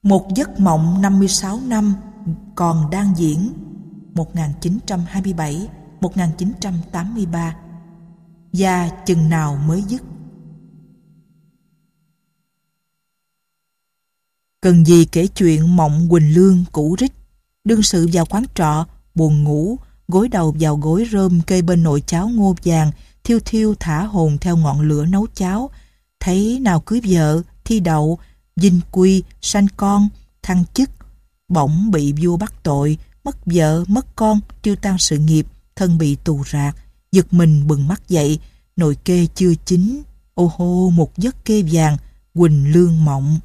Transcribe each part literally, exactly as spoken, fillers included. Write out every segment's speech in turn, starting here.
Một giấc mộng năm mươi sáu năm còn đang diễn, một nghìn chín trăm hai mươi bảy đến một nghìn chín trăm tám mươi ba. Và chừng nào mới dứt? Cần gì kể chuyện mộng Quỳnh Lương cũ rích, đương sự vào quán trọ, buồn ngủ, gối đầu vào gối rơm kê bên nồi cháo ngô vàng, thiêu thiêu thả hồn theo ngọn lửa nấu cháo, thấy nào cưới vợ, thi đậu, dinh quy, sanh con, thăng chức, bỗng bị vua bắt tội, mất vợ, mất con, tiêu tan sự nghiệp, thân bị tù rạc, giật mình bừng mắt dậy, nồi kê chưa chín, ô hô một giấc kê vàng, Quỳnh Lương mộng.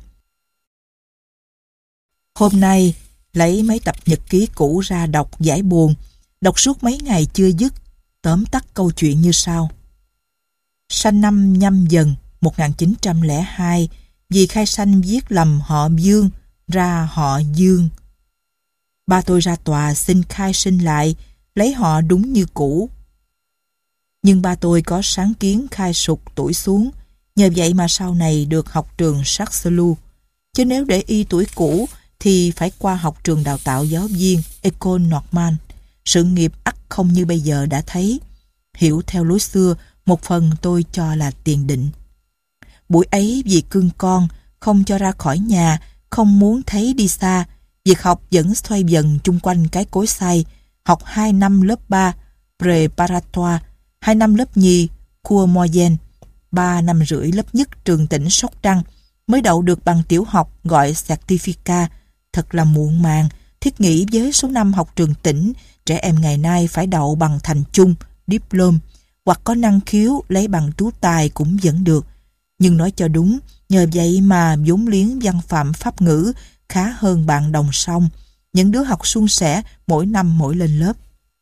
Hôm nay, lấy mấy tập nhật ký cũ ra đọc giải buồn, đọc suốt mấy ngày chưa dứt, tóm tắt câu chuyện như sau. Sanh năm Nhâm Dần một nghìn chín trăm lẻ hai, vì khai sanh viết lầm họ Dương, ra họ Dương. Ba tôi ra tòa xin khai sinh lại, lấy họ đúng như cũ. Nhưng ba tôi có sáng kiến khai sụt tuổi xuống, nhờ vậy mà sau này được học trường Saxelu. Chứ nếu để y tuổi cũ thì phải qua học trường đào tạo giáo viên École Normale. Sự nghiệp ắt không như bây giờ đã thấy. Hiểu theo lối xưa, một phần tôi cho là tiền định. Buổi ấy vì cưng con, không cho ra khỏi nhà, không muốn thấy đi xa. Việc học vẫn xoay vần chung quanh cái cối xay. Học hai năm lớp ba, préparatoire, hai năm lớp nhì, cours moyen, ba năm rưỡi lớp nhất trường tỉnh Sóc Trăng, mới đậu được bằng tiểu học gọi certificat. Thật là muộn màng, thiết nghĩ với số năm học trường tỉnh, trẻ em ngày nay phải đậu bằng thành chung, diplôme, hoặc có năng khiếu lấy bằng tú tài cũng vẫn được. Nhưng nói cho đúng, nhờ vậy mà vốn liếng văn phạm pháp ngữ khá hơn bạn đồng song. Những đứa học suôn sẻ mỗi năm mỗi lên lớp.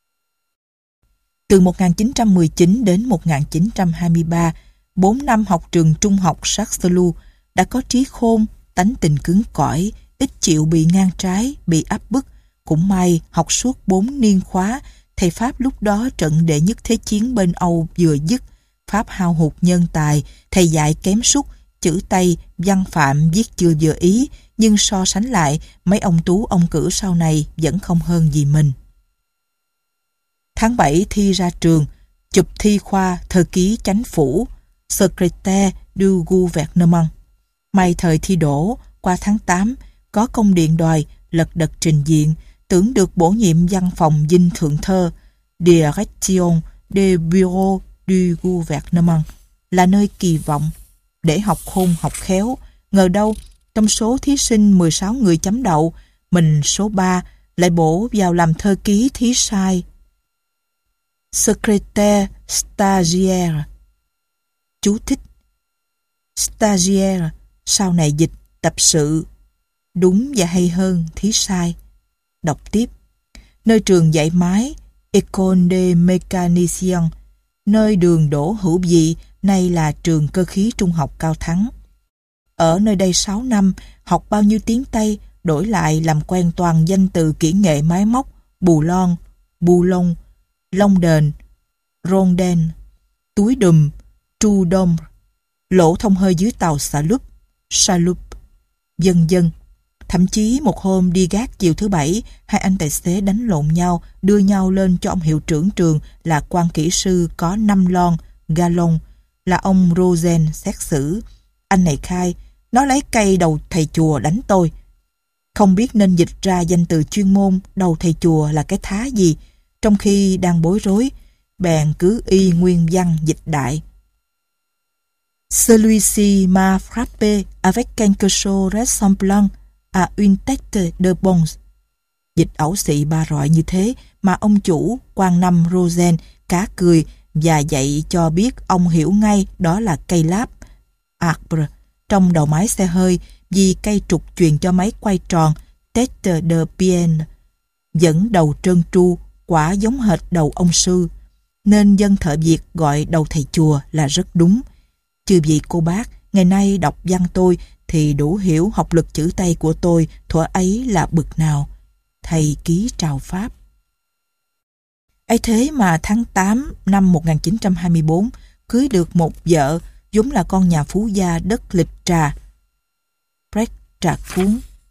Từ một nghìn chín trăm mười chín đến một nghìn chín trăm hai mươi ba, bốn năm học trường trung học Saxelu, đã có trí khôn, tánh tình cứng cỏi, ít chịu bị ngang trái, bị áp bức. Cũng may học suốt bốn niên khóa, thầy Pháp lúc đó trận đệ nhất thế chiến bên Âu vừa dứt. Pháp hao hụt nhân tài, thầy dạy kém sút, chữ Tây, văn phạm viết chưa vừa ý, nhưng so sánh lại, mấy ông tú ông cử sau này vẫn không hơn gì mình. Tháng bảy thi ra trường, chụp thi khoa thơ ký chánh phủ, Secrétaire du gouvernement. May thời thi đỗ, qua tháng tám, có công điện đòi, lật đật trình diện, tưởng được bổ nhiệm văn phòng dinh thượng thơ, Direction des bureaux du gouvernement, là nơi kỳ vọng. Để học khôn học khéo, ngờ đâu, trong số thí sinh mười sáu người chấm đậu, mình số ba lại bổ vào làm thơ ký thí sai. Secrétaire stagiaire. Chú thích: stagiaire, sau này dịch tập sự. Đúng và hay hơn thí sai. Đọc tiếp. Nơi trường dạy máy, École des mécaniciens, nơi đường Đỗ Hữu Dị, nay là trường cơ khí trung học Cao Thắng. Ở nơi đây sáu năm, học bao nhiêu tiếng Tây, đổi lại làm quen toàn danh từ kỹ nghệ máy móc, bù lon, bù lông, lông đền, rondel, túi đùm, tru đom, lỗ thông hơi dưới tàu xà lúp, chaloupe, vân vân. Thậm chí một hôm đi gác chiều thứ bảy, hai anh tài xế đánh lộn nhau, đưa nhau lên cho ông hiệu trưởng trường là quan kỹ sư có năm lon, gallon, là ông Rosen xét xử. Anh này khai, nó lấy cây đầu thầy chùa đánh tôi. Không biết nên dịch ra danh từ chuyên môn đầu thầy chùa là cái thá gì, trong khi đang bối rối, bèn cứ y nguyên văn dịch đại. Celui-ci m'a frappé avec quelque chose ressemblant à une tête de bronze. Dịch ẩu xị ba rọi như thế mà ông chủ quan năm Rosen cá cười và dạy cho biết ông hiểu ngay đó là cây láp, arbre, trong đầu máy xe hơi, vì cây trục truyền cho máy quay tròn, tête de pienne, dẫn đầu trơn tru, quả giống hệt đầu ông sư, nên dân thợ Việt gọi đầu thầy chùa là rất đúng. Chứ vì cô bác ngày nay đọc văn tôi thì đủ hiểu học lực chữ Tây của tôi thuở ấy là bực nào. Thầy ký trào Pháp. Ấy thế mà tháng tám năm một nghìn chín trăm hai mươi bốn cưới được một vợ vốn là con nhà phú gia đất Lịch Trà, Brec Trà Cuốn.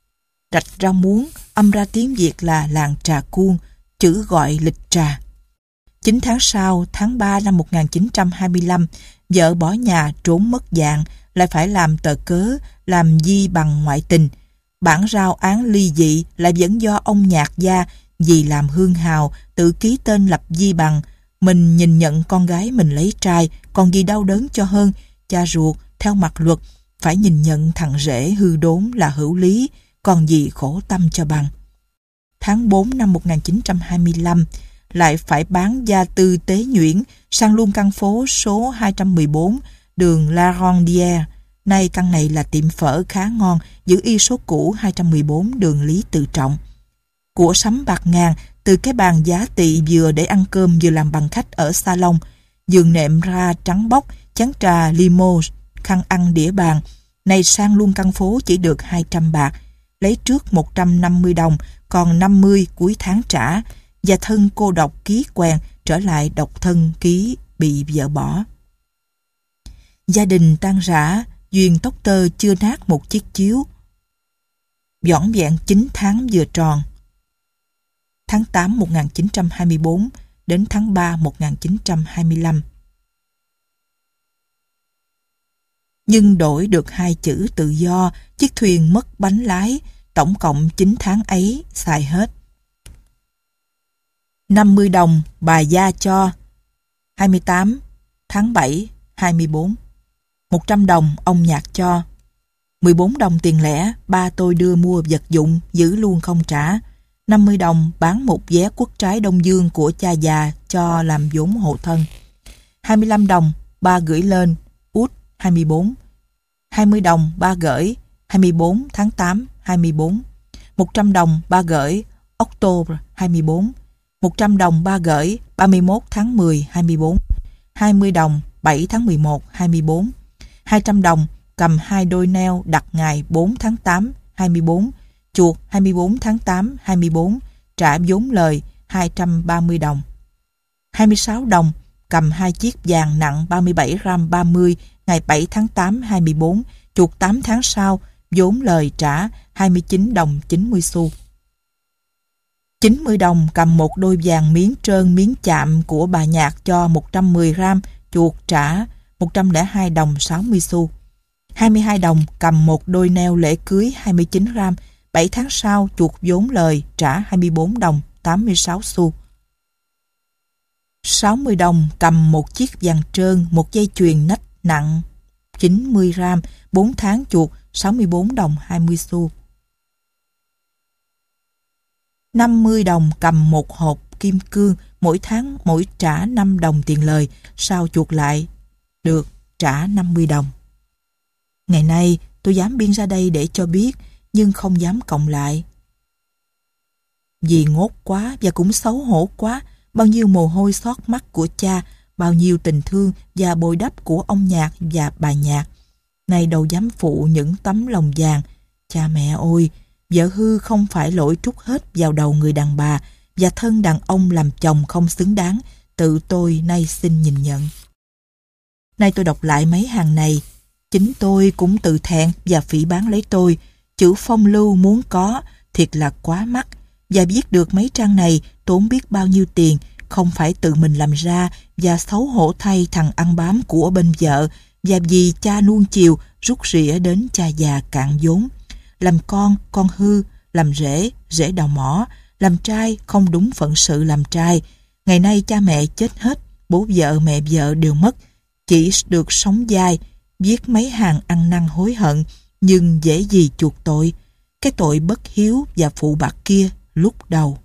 Rạch Rau Muống, âm ra tiếng Việt là làng Trà Cuông, chữ gọi lịch trà. Chín tháng sau, tháng ba năm một nghìn chín trăm hai mươi lăm, vợ bỏ nhà trốn mất dạng, lại phải làm tờ cớ, làm di bằng ngoại tình. Bản rao án ly dị lại vẫn do ông Nhạc gia vì làm hương hào, tự ký tên lập di bằng. Mình nhìn nhận con gái mình lấy trai, còn gì đau đớn cho hơn. Cha ruột, theo mặt luật, phải nhìn nhận thằng rể hư đốn là hữu lý, còn gì khổ tâm cho bằng. Tháng bốn năm một nghìn chín trăm hai mươi lăm, lại phải bán gia tư tế nhuyễn sang luôn căn phố số hai trăm mười bốn, đường La Rondière. Nay căn này là tiệm phở khá ngon, giữ y số cũ hai trăm mười bốn đường Lý Tự Trọng. Của sắm bạc ngàn, từ cái bàn giá tị vừa để ăn cơm vừa làm bằng khách ở salon, giường nệm ra trắng bóc, chén trà limo, khăn ăn đĩa bàn. Nay sang luôn căn phố chỉ được hai trăm bạc, lấy trước một trăm năm mươi đồng, còn năm mươi cuối tháng trả, và thân cô độc ký quèn trở lại độc thân ký bị vợ bỏ. Gia đình tan rã, Duyên tóc tơ chưa nát một chiếc chiếu. Vỏn vẹn chín tháng vừa tròn. Tháng tám một nghìn chín trăm hai mươi bốn đến tháng ba một nghìn chín trăm hai mươi lăm. Nhưng đổi được hai chữ tự do, chiếc thuyền mất bánh lái, tổng cộng chín tháng ấy xài hết. năm mươi đồng bà gia cho, hai mươi tám tháng bảy hai mươi bốn. một trăm đồng ông Nhạc cho, mười bốn đồng tiền lẻ ba tôi đưa mua vật dụng, giữ luôn không trả. năm mươi đồng bán một vé quốc trái Đông Dương của cha già cho làm vốn hộ thân. hai mươi lăm đồng ba gửi lên út hai mươi bốn. hai mươi đồng ba gửi hai mươi bốn tháng tám hai mươi bốn. một trăm đồng ba gửi October hai mươi bốn. một trăm đồng ba gửi ba mươi mốt tháng mười hai mươi bốn. hai mươi đồng bảy tháng mười một hai mươi bốn. hai trăm đồng cầm hai đôi neo đặt ngày bốn tháng tám hai mươi bốn, chuột hai mươi bốn tháng tám hai mươi bốn, trả vốn lời hai trăm ba mươi đồng. hai mươi sáu đồng cầm hai chiếc vàng nặng ba mươi bảy gram ba mươi ngày bảy tháng tám hai mươi bốn, chuột tám tháng sau, vốn lời trả hai mươi chín đồng chín mươi xu. chín mươi đồng cầm một đôi vàng miếng trơn miếng chạm của bà Nhạc cho một trăm mười gram, chuột trả một trăm lẻ hai đồng sáu mươi xu. hai mươi hai đồng cầm một đôi neo lễ cưới hai mươi chín gram, bảy tháng sau chuột vốn lời trả hai mươi bốn đồng tám mươi sáu xu. sáu mươi đồng cầm một chiếc vàng trơn, một dây chuyền nách nặng chín mươi gram, bốn tháng chuột sáu mươi bốn đồng hai mươi xu. năm mươi đồng cầm một hộp kim cương, mỗi tháng mỗi trả năm đồng tiền lời, sau chuột lại được trả năm mươi đồng. Ngày nay tôi dám biên ra đây để cho biết, nhưng không dám cộng lại. Vì ngốt quá và cũng xấu hổ quá, bao nhiêu mồ hôi xót mắt của cha, bao nhiêu tình thương và bồi đắp của ông Nhạc và bà Nhạc. Nay đâu dám phụ những tấm lòng vàng. Cha mẹ ôi, vợ hư không phải lỗi trút hết vào đầu người đàn bà, và thân đàn ông làm chồng không xứng đáng, tự tôi nay xin nhìn nhận. Nay tôi đọc lại mấy hàng này, chính tôi cũng tự thẹn và phỉ báng lấy tôi. Chữ phong lưu muốn có, thiệt là quá mắc, và viết được mấy trang này tốn biết bao nhiêu tiền, không phải tự mình làm ra, và xấu hổ thay thằng ăn bám của bên vợ, và vì cha nuông chiều rút rỉa đến cha già cạn vốn. Làm con, con hư, làm rể, rể đào mỏ, làm trai không đúng phận sự làm trai. Ngày nay cha mẹ chết hết, bố vợ mẹ vợ đều mất, chỉ được sống dai, viết mấy hàng ăn năn hối hận, nhưng dễ gì chuộc tội, cái tội bất hiếu và phụ bạc kia lúc đầu.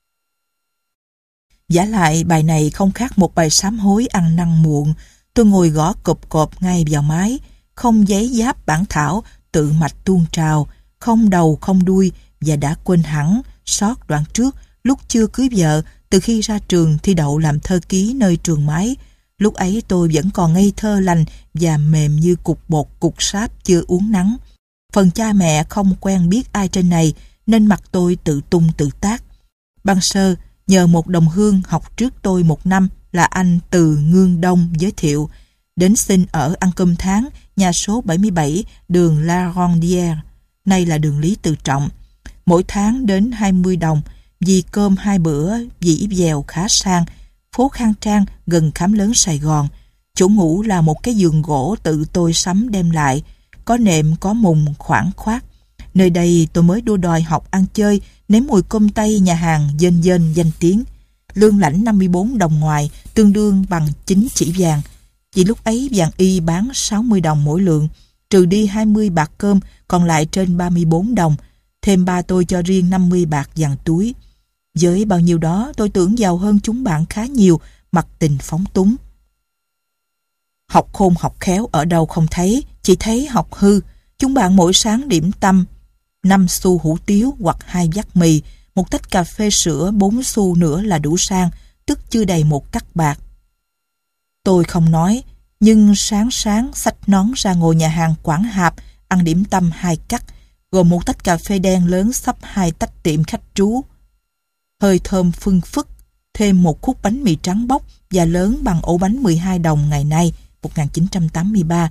Vả lại bài này không khác một bài sám hối ăn năn muộn. Tôi ngồi gõ cộp cộp ngay vào máy, không giấy giáp bản thảo, tự mạch tuôn trào, không đầu không đuôi, và đã quên hẳn sót đoạn trước lúc chưa cưới vợ, từ khi ra trường thi đậu làm thơ ký nơi trường máy. Lúc ấy tôi vẫn còn ngây thơ lành và mềm như cục bột cục sáp chưa uốn nắng. Phần cha mẹ không quen biết ai trên này, nên mặt tôi tự tung tự tác. Ban sơ, nhờ một đồng hương học trước tôi một năm là anh Từ Ngương Đông giới thiệu, đến xin ở ăn cơm tháng, nhà số bảy mươi bảy, đường La Rondière, nay là đường Lý Tự Trọng. mỗi tháng đến hai mươi đồng, vì cơm hai bữa, dĩ dèo khá sang, phố khang trang gần khám lớn Sài Gòn. Chỗ ngủ là một cái giường gỗ tự tôi sắm đem lại, có nệm có mùng khoản khoát. Nơi đây tôi mới đua đòi học ăn chơi, nếm mùi cơm tây nhà hàng dên dên danh tiếng. Lương lãnh năm mươi bốn đồng ngoài, tương đương bằng chín chỉ vàng. Vì lúc ấy vàng y bán sáu mươi đồng mỗi lượng, trừ đi hai mươi bạc cơm, còn lại trên ba mươi bốn đồng. Thêm ba tôi cho riêng năm mươi bạc vàng túi. Với bao nhiêu đó, tôi tưởng giàu hơn chúng bạn khá nhiều, mặc tình phóng túng. Học khôn học khéo ở đâu không thấy, chỉ thấy học hư. Chúng bạn mỗi sáng điểm tâm năm xu hủ tiếu hoặc hai vắt mì, một tách cà phê sữa bốn xu nữa là đủ sang, tức chưa đầy một cắc bạc. Tôi không nói, nhưng sáng sáng xách nón ra ngồi nhà hàng Quảng Hạp, ăn điểm tâm hai cắc, gồm một tách cà phê đen lớn xấp hai tách tiệm khách trú. Hơi thơm phưng phức, thêm một khúc bánh mì trắng bóc và lớn bằng ổ bánh mười hai đồng ngày nay, một nghìn chín trăm tám mươi ba.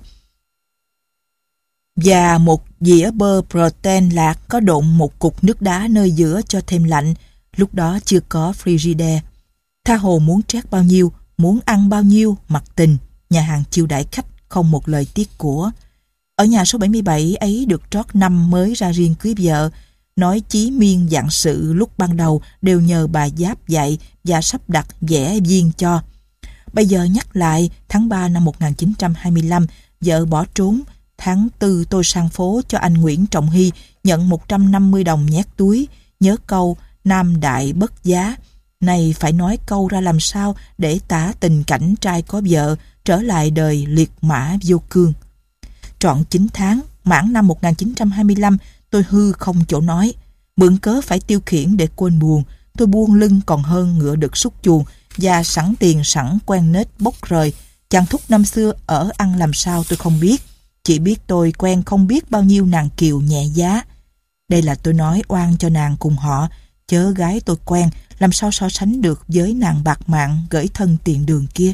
Và một dĩa bơ protein lạc có độn một cục nước đá nơi giữa cho thêm lạnh, lúc đó chưa có Frigidaire. Tha hồ muốn trét bao nhiêu, muốn ăn bao nhiêu, mặc tình, nhà hàng chiêu đãi khách, không một lời tiếc của. Ở nhà số bảy mươi bảy ấy được trót năm mới ra riêng cưới vợ, nói chí miên dạng sự lúc ban đầu đều nhờ bà Giáp dạy và sắp đặt vẽ viên cho. Bây giờ nhắc lại, tháng ba năm một nghìn chín trăm hai mươi lăm, vợ bỏ trốn. Tháng tư tôi sang phố cho anh Nguyễn Trọng Hy nhận một trăm năm mươi đồng nhét túi, nhớ câu nam đại bất giá. Này phải nói câu ra làm sao để tả tình cảnh trai có vợ, trở lại đời liệt mã vô cương. Trọn chín tháng, mãn năm một nghìn chín trăm hai mươi lăm, tôi hư không chỗ nói. Mượn cớ phải tiêu khiển để quên buồn, tôi buông lưng còn hơn ngựa được xúc chuồng, và sẵn tiền sẵn quen nết bốc rời. Chàng thúc năm xưa ở ăn làm sao tôi không biết, chỉ biết tôi quen không biết bao nhiêu nàng kiều nhẹ giá. Đây là tôi nói oan cho nàng cùng họ, chớ gái tôi quen làm sao so sánh được với nàng bạc mạng gửi thân tiền đường kia.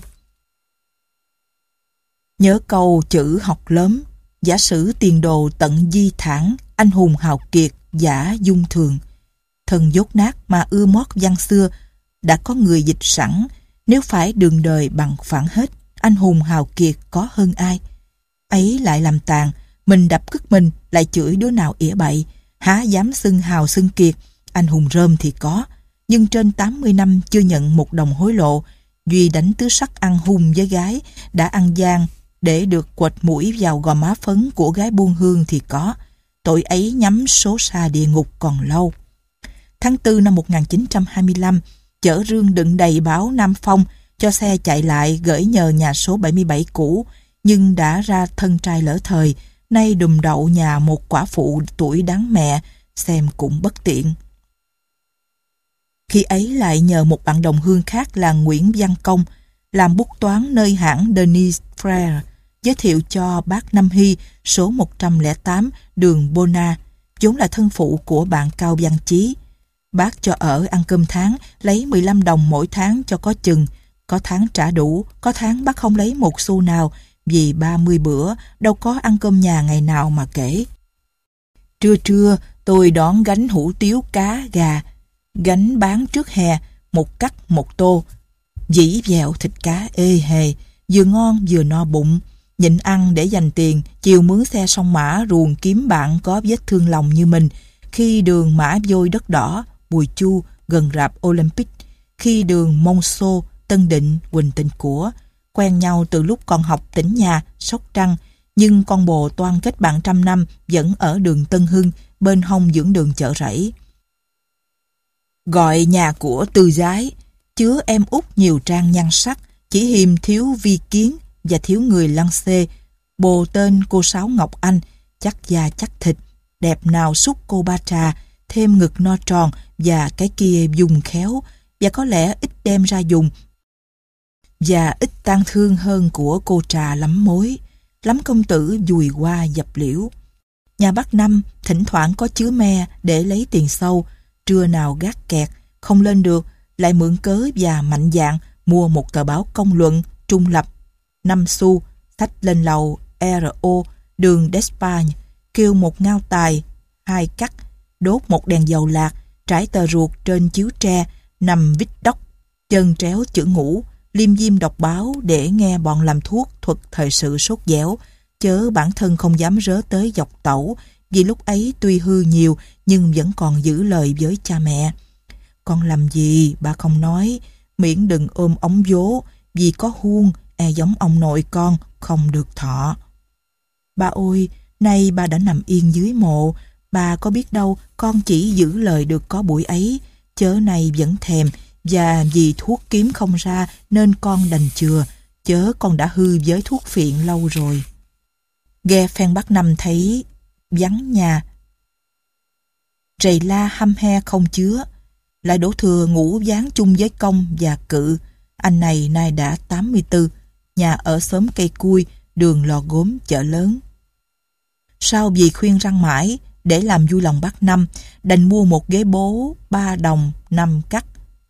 Nhớ câu chữ học lớn, giả sử tiền đồ tận di thản, anh hùng hào kiệt, giả dung thường. Thần dốt nát mà ưa mót văn xưa, đã có người dịch sẵn, nếu phải đường đời bằng phản hết, anh hùng hào kiệt có hơn ai. Ấy lại làm tàn, mình đập cứt mình, lại chửi đứa nào ỉa bậy, há dám xưng hào xưng kiệt. Anh hùng rơm thì có, nhưng trên tám mươi năm chưa nhận một đồng hối lộ. Duy đánh tứ sắc ăn hung với gái, đã ăn gian để được quệt mũi vào gò má phấn của gái buôn hương thì có. Tội ấy nhắm số xa địa ngục còn lâu. Tháng tư năm một nghìn chín trăm hai mươi lăm, chở rương đựng đầy báo Nam Phong, cho xe chạy lại gửi nhờ nhà số bảy mươi bảy cũ, nhưng đã ra thân trai lỡ thời, nay đùm đậu nhà một quả phụ tuổi đáng mẹ, xem cũng bất tiện. Khi ấy lại nhờ một bạn đồng hương khác là Nguyễn Văn Công, làm bút toán nơi hãng Denis Frere, giới thiệu cho bác Năm Hy số một trăm lẻ tám đường Bona, vốn là thân phụ của bạn Cao Văn Chí. Bác cho ở ăn cơm tháng, lấy mười lăm đồng mỗi tháng cho có chừng, có tháng trả đủ, có tháng bác không lấy một xu nào, vì ba mươi bữa đâu có ăn cơm nhà ngày nào mà kể. Trưa trưa tôi đón gánh hủ tiếu cá gà, gánh bán trước hè, một cắt một tô, dĩ dẹo thịt cá ê hề, vừa ngon vừa no bụng. Nhịn ăn để dành tiền, chiều mướn xe sông Mã ruồng kiếm bạn có vết thương lòng như mình. Khi đường Mã Vôi đất đỏ, Bùi Chu gần rạp Olympic, khi đường Monceau, Tân Định, Quỳnh Tịnh của. Quen nhau từ lúc còn học tỉnh nhà, Sóc Trăng, nhưng con bồ toan kết bạn trăm năm vẫn ở đường Tân Hưng, bên hông dưỡng đường Chợ Rẫy. Gọi nhà của Tư Giái, chứa em út nhiều trang nhan sắc, chỉ hiềm thiếu vi kiến và thiếu người lăng xê. Bồ tên cô Sáu Ngọc Anh, chắc da chắc thịt, đẹp nào xúc cô Ba Trà, thêm ngực no tròn và cái kia dùng khéo, và có lẽ ít đem ra dùng, và ít tang thương hơn của cô Trà lắm mối. Lắm công tử dùi qua dập liễu. Nhà bác Năm thỉnh thoảng có chứa me để lấy tiền sâu, trưa nào gác kẹt, không lên được, lại mượn cớ và mạnh dạn mua một tờ báo công luận trung lập, năm xu, xách lên lầu R O đường Despagne, kêu một ngao tài, hai cắt, đốt một đèn dầu lạc, trải tờ ruột trên chiếu tre, nằm vít đốc, chân tréo chữ ngủ, liêm diêm đọc báo để nghe bọn làm thuốc thuật thời sự sốt dẻo, chớ bản thân không dám rớ tới dọc tẩu, vì lúc ấy tuy hư nhiều nhưng vẫn còn giữ lời với cha mẹ. Con làm gì ba không nói, miễn đừng ôm ống vố, vì có huông e giống ông nội con không được thọ. Ba ơi, nay ba đã nằm yên dưới mộ, bà có biết đâu con chỉ giữ lời được có buổi ấy, chớ nay vẫn thèm, và vì thuốc kiếm không ra nên con đành chừa, chớ con đã hư với thuốc phiện lâu rồi. Ghe phen Bắc Năm thấy vắng nhà, rầy la hăm he không chứa, lại đổ thừa ngủ ván chung với Công và Cự. Anh này nay đã tám mươi tư, nhà ở xóm Cây Cui, đường Lò Gốm, chợ lớn. Sau vì khuyên răng mãi, để làm vui lòng bác Năm, đành mua một ghế bố ba đồng năm cắt.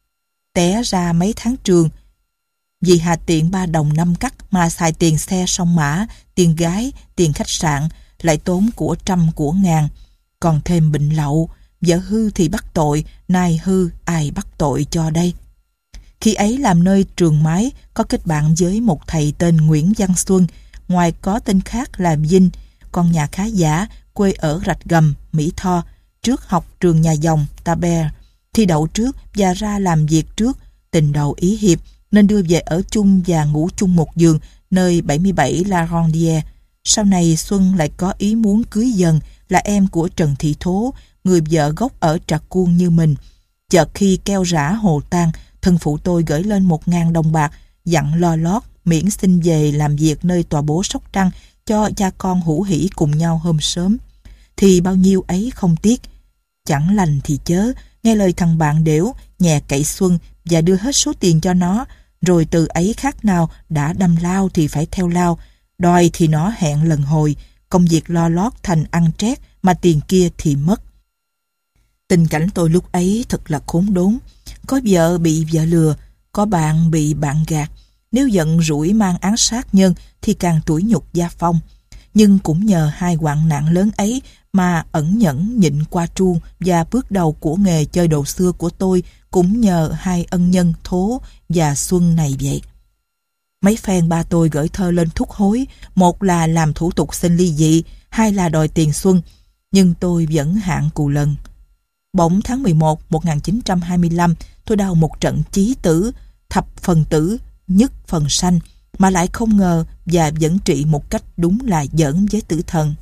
Té ra mấy tháng trường, vì hà tiện ba đồng năm cắt mà xài tiền xe sông mã, tiền gái, tiền khách sạn, lại tốn của trăm của ngàn. Còn thêm bệnh lậu, vợ hư thì bắt tội, nay hư ai bắt tội cho đây. Khi ấy làm nơi trường mái, có kết bạn với một thầy tên Nguyễn Văn Xuân, ngoài có tên khác là Vinh, con nhà khá giả, quê ở Rạch Gầm, Mỹ Tho, trước học trường nhà dòng, Taber, thi đậu trước và ra làm việc trước, tình đầu ý hiệp, nên đưa về ở chung và ngủ chung một giường, nơi bảy mươi bảy La Rondière. Sau này Xuân lại có ý muốn cưới dần, là em của Trần Thị Thố, người vợ gốc ở Trà Cuông như mình. Chợt khi keo rã hồ tan, thân phụ tôi gửi lên một ngàn đồng bạc, dặn lo lót, miễn xin về làm việc nơi tòa bố Sóc Trăng, cho cha con hữu hỉ cùng nhau hôm sớm. Thì bao nhiêu ấy không tiếc. Chẳng lành thì chớ, nghe lời thằng bạn đểu, nhẹ cậy Xuân và đưa hết số tiền cho nó, rồi từ ấy khác nào đã đâm lao thì phải theo lao, đòi thì nó hẹn lần hồi, công việc lo lót thành ăn trét, mà tiền kia thì mất. Tình cảnh tôi lúc ấy thật là khốn đốn, có vợ bị vợ lừa, có bạn bị bạn gạt, nếu giận rủi mang án sát nhân thì càng tủi nhục gia phong. Nhưng cũng nhờ hai hoạn nạn lớn ấy mà ẩn nhẫn nhịn qua tru, và bước đầu của nghề chơi đồ xưa của tôi cũng nhờ hai ân nhân Thố và Xuân này vậy. Mấy phen ba tôi gửi thơ lên thúc hối, một là làm thủ tục xin ly dị, hai là đòi tiền Xuân, nhưng tôi vẫn hạn cù lần. Bỗng tháng mười một một nghìn chín trăm hai mươi lăm, tôi đau một trận chí tử, thập phần tử, nhất phần sanh, mà lại không ngờ và vẫn trị một cách đúng là giỡn với tử thần.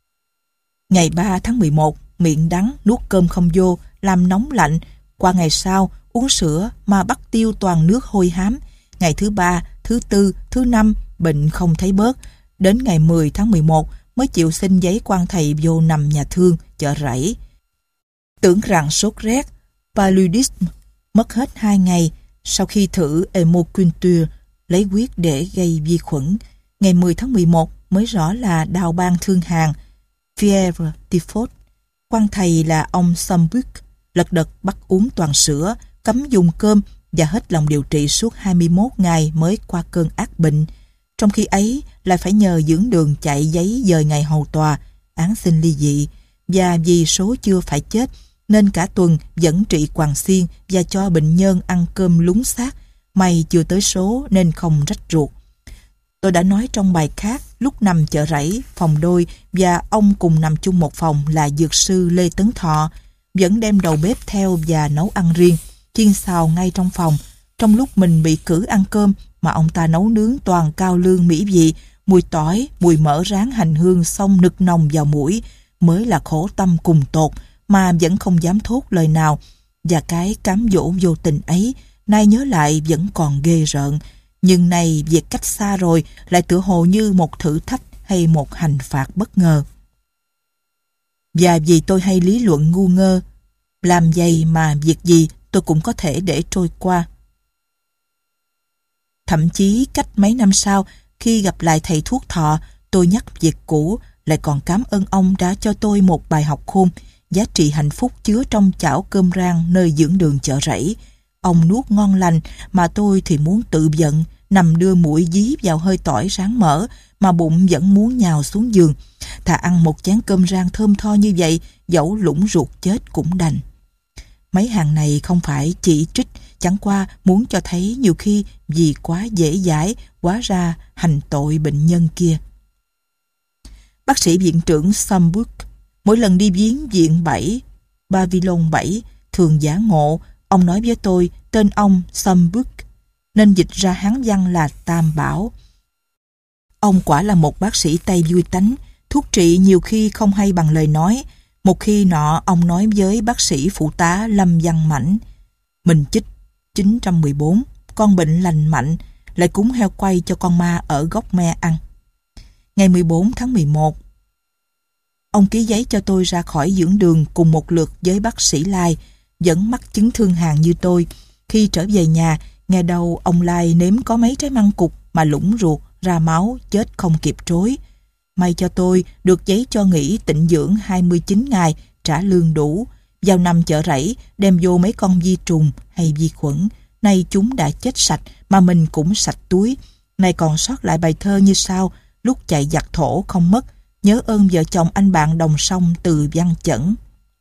Ngày ba tháng mười một, miệng đắng, nuốt cơm không vô, làm nóng lạnh. Qua ngày sau, uống sữa mà bắt tiêu toàn nước hôi hám. Ngày thứ ba, thứ tư, thứ năm, bệnh không thấy bớt. Đến ngày mười tháng mười một mới chịu xin giấy quan thầy vô nằm nhà thương, chợ Rẫy. Tưởng rằng sốt rét, paludisme, mất hết hai ngày. Sau khi thử Hemoculture, lấy huyết để gây vi khuẩn, ngày mười tháng mười một mới rõ là đau ban thương hàn, fièvre typhus. Quan thầy là ông Sambuc, lật đật bắt uống toàn sữa, cấm dùng cơm và hết lòng điều trị suốt hai mươi mốt ngày mới qua cơn ác bệnh. Trong khi ấy lại phải nhờ dưỡng đường chạy giấy dời ngày hầu tòa, án xin ly dị, và vì số chưa phải chết nên cả tuần vẫn trị quàng xiên và cho bệnh nhân ăn cơm lúng xác. May chưa tới số nên không rách ruột. Tôi đã nói trong bài khác, lúc nằm chợ Rẫy, phòng đôi, và ông cùng nằm chung một phòng là dược sư Lê Tấn Thọ, vẫn đem đầu bếp theo và nấu ăn riêng, chiên xào ngay trong phòng. Trong lúc mình bị cử ăn cơm mà ông ta nấu nướng toàn cao lương mỹ vị, mùi tỏi, mùi mỡ rán hành hương xông nực nồng vào mũi, mới là khổ tâm cùng tột, mà vẫn không dám thốt lời nào. Và cái cám dỗ vô tình ấy, nay nhớ lại vẫn còn ghê rợn. Nhưng nay việc cách xa rồi lại tựa hồ như một thử thách hay một hành phạt bất ngờ. Và vì tôi hay lý luận ngu ngơ, làm vậy mà việc gì tôi cũng có thể để trôi qua. Thậm chí cách mấy năm sau, khi gặp lại thầy thuốc Thọ, tôi nhắc việc cũ, lại còn cảm ơn ông đã cho tôi một bài học khôn, giá trị hạnh phúc chứa trong chảo cơm rang nơi dưỡng đường chợ Rẫy. Ông nuốt ngon lành, mà tôi thì muốn tự giận, nằm đưa mũi dí vào hơi tỏi ráng mỡ mà bụng vẫn muốn nhào xuống giường. Thà ăn một chén cơm rang thơm tho như vậy, dẫu lủng ruột chết cũng đành. Mấy hàng này không phải chỉ trích, chẳng qua muốn cho thấy nhiều khi vì quá dễ dãi, hóa ra hành tội bệnh nhân kia. Bác sĩ viện trưởng Sambuc mỗi lần đi viếng viện bảy, Pavillon bảy, thường giả ngộ, ông nói với tôi tên ông Sambuc, nên dịch ra Hán văn là Tam Bảo. Ông quả là một bác sĩ Tây vui tánh, thuốc trị nhiều khi không hay bằng lời nói. Một khi nọ ông nói với bác sĩ phụ tá Lâm Văn Mãnh: mình chích chín trăm mười bốn, con bệnh lành mạnh, lại cúng heo quay cho con ma ở gốc me ăn. Ngày mười bốn tháng mười một, ông ký giấy cho tôi ra khỏi dưỡng đường cùng một lượt với bác sĩ Lai, vẫn mắc chứng thương hàn như tôi. Khi trở về nhà, nghe đầu ông Lai nếm có mấy trái măng cục mà lủng ruột, ra máu, chết không kịp trối. May cho tôi được giấy cho nghỉ tịnh dưỡng hai mươi chín ngày, trả lương đủ. Vào năm chợ rẫy, đem vô mấy con vi trùng hay vi khuẩn. Nay chúng đã chết sạch, mà mình cũng sạch túi. Nay còn sót lại bài thơ như sau: lúc chạy giặt thổ không mất, nhớ ơn vợ chồng anh bạn đồng sông Từ Văn Chẩn.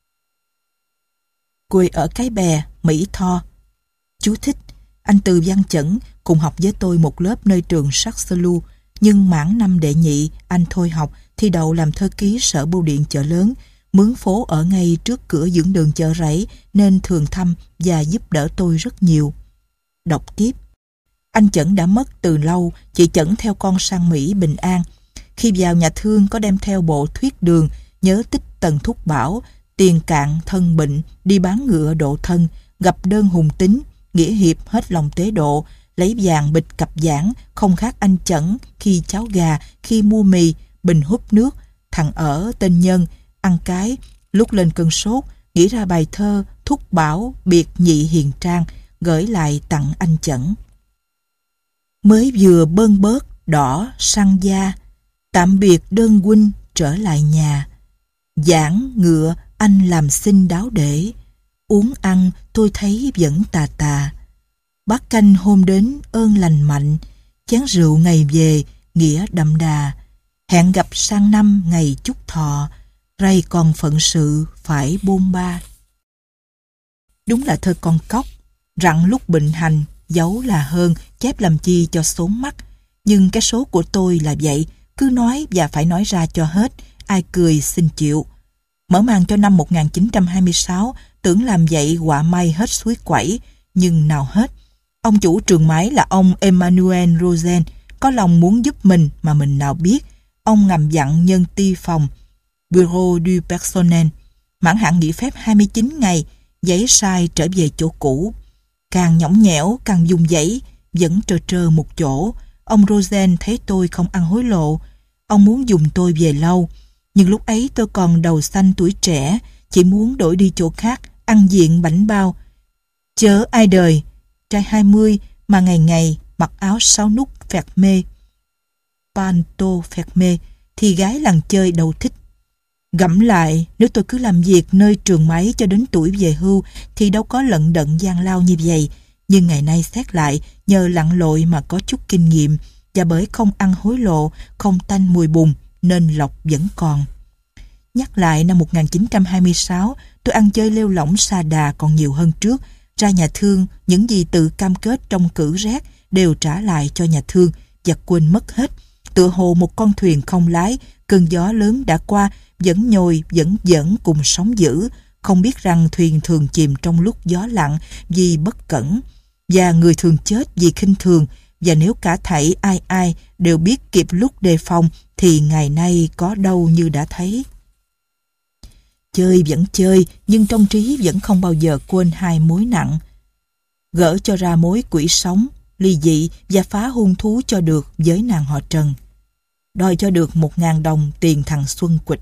Quê ở Cái Bè, Mỹ Tho. Chú thích: anh Từ Văn Chẩn cùng học với tôi một lớp nơi trường Saxelu, nhưng mãn năm đệ nhị anh thôi học, thi đậu làm thơ ký sở bưu điện Chợ Lớn. Mướn phố ở ngay trước cửa dưỡng đường chợ rẫy nên thường thăm và giúp đỡ tôi rất nhiều. Đọc tiếp: anh Chẩn đã mất từ lâu, chị Chẩn theo con sang Mỹ bình an. Khi vào nhà thương có đem theo bộ thuyết đường, nhớ tích Tần Thúc Bảo, tiền cạn thân bệnh, đi bán ngựa độ thân, gặp đơn hùng tính, nghĩa hiệp hết lòng tế độ, lấy vàng bịch cặp giảng, không khác anh Chẩn khi cháo gà, khi mua mì, bình húp nước. Thằng ở tên Nhân, ăn cái, lúc lên cơn sốt, nghĩ ra bài thơ Thúc Bảo biệt nhị hiền trang, gửi lại tặng anh Chẩn. Mới vừa bơn bớt đỏ sang da, tạm biệt đơn huynh trở lại nhà. Giảng ngựa anh làm xin đáo để, uống ăn tôi thấy vẫn tà tà. Bát canh hôm đến ơn lành mạnh, chén rượu ngày về nghĩa đậm đà. Hẹn gặp sang năm ngày chúc thọ, ray còn phận sự phải bôn ba. Đúng là thơ con cóc, rặn lúc bệnh hành, giấu là hơn, chép làm chi cho xốn mắt. Nhưng cái số của tôi là vậy, cứ nói và phải nói ra cho hết, ai cười xin chịu. Mở màn cho năm một nghìn chín trăm hai mươi sáu, tưởng làm vậy họa may hết suối quẩy, nhưng nào hết. Ông chủ trường máy là ông Emmanuel Rosen, có lòng muốn giúp mình mà mình nào biết. Ông ngầm dặn nhân ty phòng Bureau du Personnel mãn hạn nghỉ phép hai mươi chín ngày, giấy sai trở về chỗ cũ. Càng nhõng nhẽo, càng dùng giấy, vẫn trơ trơ một chỗ. Ông Rosen thấy tôi không ăn hối lộ. Ông muốn dùng tôi về lâu. Nhưng lúc ấy tôi còn đầu xanh tuổi trẻ, chỉ muốn đổi đi chỗ khác, ăn diện bảnh bao. Chớ ai đời, trai hai mươi mà ngày ngày mặc áo sáu nút phẹt mê, panto phẹt mê, thì gái làng chơi đâu thích. Gẫm lại, nếu tôi cứ làm việc nơi trường máy cho đến tuổi về hưu thì đâu có lận đận gian lao như vậy. Nhưng ngày nay xét lại, nhờ lặn lội mà có chút kinh nghiệm, và bởi không ăn hối lộ, không tanh mùi bùn, nên lộc vẫn còn. Nhắc lại năm một nghìn chín trăm hai mươi sáu, tôi ăn chơi lêu lỏng sa đà còn nhiều hơn trước. Ra nhà thương, những gì tự cam kết trong cử rét đều trả lại cho nhà thương và quên mất hết. Tựa hồ một con thuyền không lái, cơn gió lớn đã qua, vẫn nhồi, vẫn dẫn cùng sóng dữ. Không biết rằng thuyền thường chìm trong lúc gió lặng vì bất cẩn, và người thường chết vì khinh thường. Và nếu cả thảy ai ai đều biết kịp lúc đề phòng thì ngày nay có đâu như đã thấy. Chơi vẫn chơi, nhưng trong trí vẫn không bao giờ quên hai mối nặng. Gỡ cho ra mối quỷ sống, ly dị và phá hôn thú cho được với nàng họ Trần. Đòi cho được một ngàn đồng tiền thằng Xuân Quịch.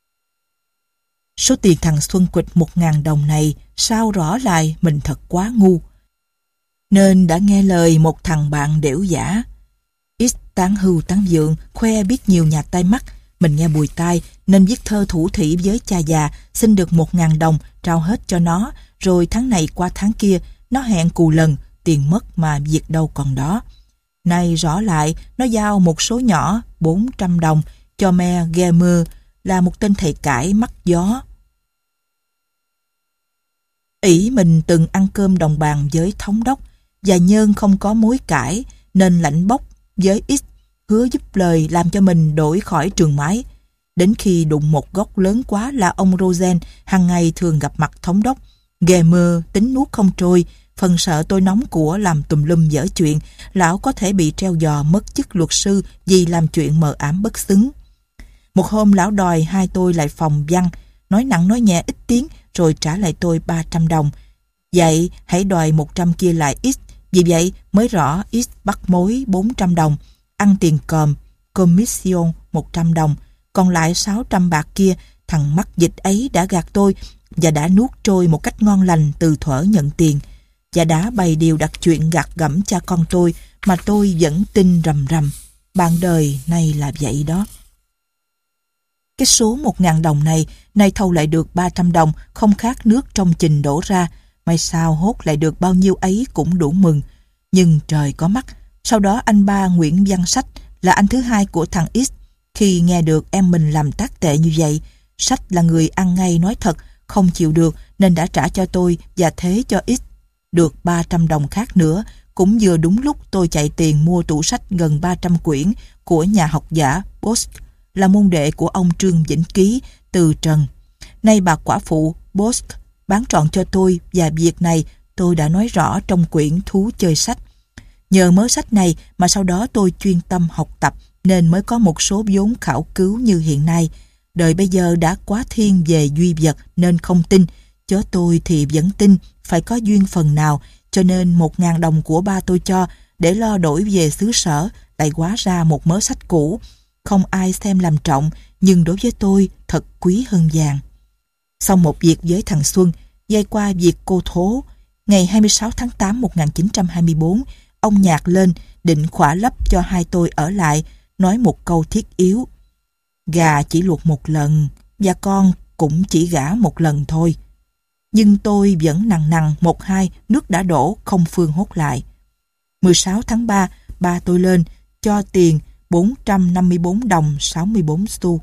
Số tiền thằng Xuân Quịch một ngàn đồng này sao rõ lại mình thật quá ngu. Nên đã nghe lời một thằng bạn đểu giả. Ít tán hưu tán dượng, khoe biết nhiều nhà tai mắt. Mình nghe bùi tai nên viết thơ thủ thỉ với cha già, xin được một ngàn đồng, trao hết cho nó. Rồi tháng này qua tháng kia, nó hẹn cù lần, tiền mất mà việc đâu còn đó. Nay rõ lại, nó giao một số nhỏ bốn trăm đồng cho Me Gamer, là một tên thầy cãi mắc gió. ỷ mình từng ăn cơm đồng bàn với thống đốc, và nhân không có mối cãi nên lãnh bốc với X hứa giúp lời làm cho mình đổi khỏi trường máy. Đến khi đụng một góc lớn quá là ông Rosen hàng ngày thường gặp mặt thống đốc. Gamer tính nuốt không trôi, phần sợ tôi nóng của làm tùm lum dở chuyện, lão có thể bị treo giò mất chức luật sư vì làm chuyện mờ ám bất xứng. Một hôm lão đòi hai tôi lại phòng văn, nói nặng nói nhẹ ít tiếng rồi trả lại tôi ba trăm đồng. Vậy hãy đòi một trăm kia lại X, vì vậy mới rõ X bắt mối bốn trăm đồng, ăn tiền còm, commission một trăm đồng, còn lại sáu trăm bạc kia thằng mắc dịch ấy đã gạt tôi và đã nuốt trôi một cách ngon lành từ thuở nhận tiền, và đã bày điều đặt chuyện gạt gẫm cha con tôi mà tôi vẫn tin rầm rầm. Bạn đời này là vậy đó. Cái số một ngàn đồng này nay thâu lại được ba trăm đồng, không khác nước trong chình đổ ra. May sao hốt lại được bao nhiêu ấy cũng đủ mừng. Nhưng trời có mắt, sau đó anh ba Nguyễn Văn Sách là anh thứ hai của thằng X, khi nghe được em mình làm tác tệ như vậy, Sách là người ăn ngay nói thật, không chịu được nên đã trả cho tôi và thế cho X được ba trăm đồng khác nữa. Cũng vừa đúng lúc tôi chạy tiền mua tủ sách gần ba trăm quyển của nhà học giả Bosch, là môn đệ của ông Trương Vĩnh Ký từ Trần. Nay bà quả phụ Bosch bán trọn cho tôi, và việc này tôi đã nói rõ trong quyển Thú Chơi Sách. Nhờ mớ sách này mà sau đó tôi chuyên tâm học tập nên mới có một số vốn khảo cứu như hiện nay. Đời bây giờ đã quá thiên về duy vật nên không tin, chớ tôi thì vẫn tin phải có duyên phần nào, cho nên một ngàn đồng của ba tôi cho để lo đổi về xứ sở lại hóa ra một mớ sách cũ. Không ai xem làm trọng, nhưng đối với tôi thật quý hơn vàng. Xong một việc với thằng Xuân, dây qua việc cô Thố. Ngày hai mươi sáu tháng tám năm một nghìn chín trăm hai mươi bốn, ông Nhạc lên định khỏa lấp cho hai tôi ở lại, nói một câu thiết yếu: gà chỉ luộc một lần, và con cũng chỉ gả một lần thôi. Nhưng tôi vẫn nằng nằng một hai, nước đã đổ không phương hốt lại. mười sáu tháng ba, ba tôi lên cho tiền bốn trăm năm mươi bốn đồng sáu mươi bốn xu.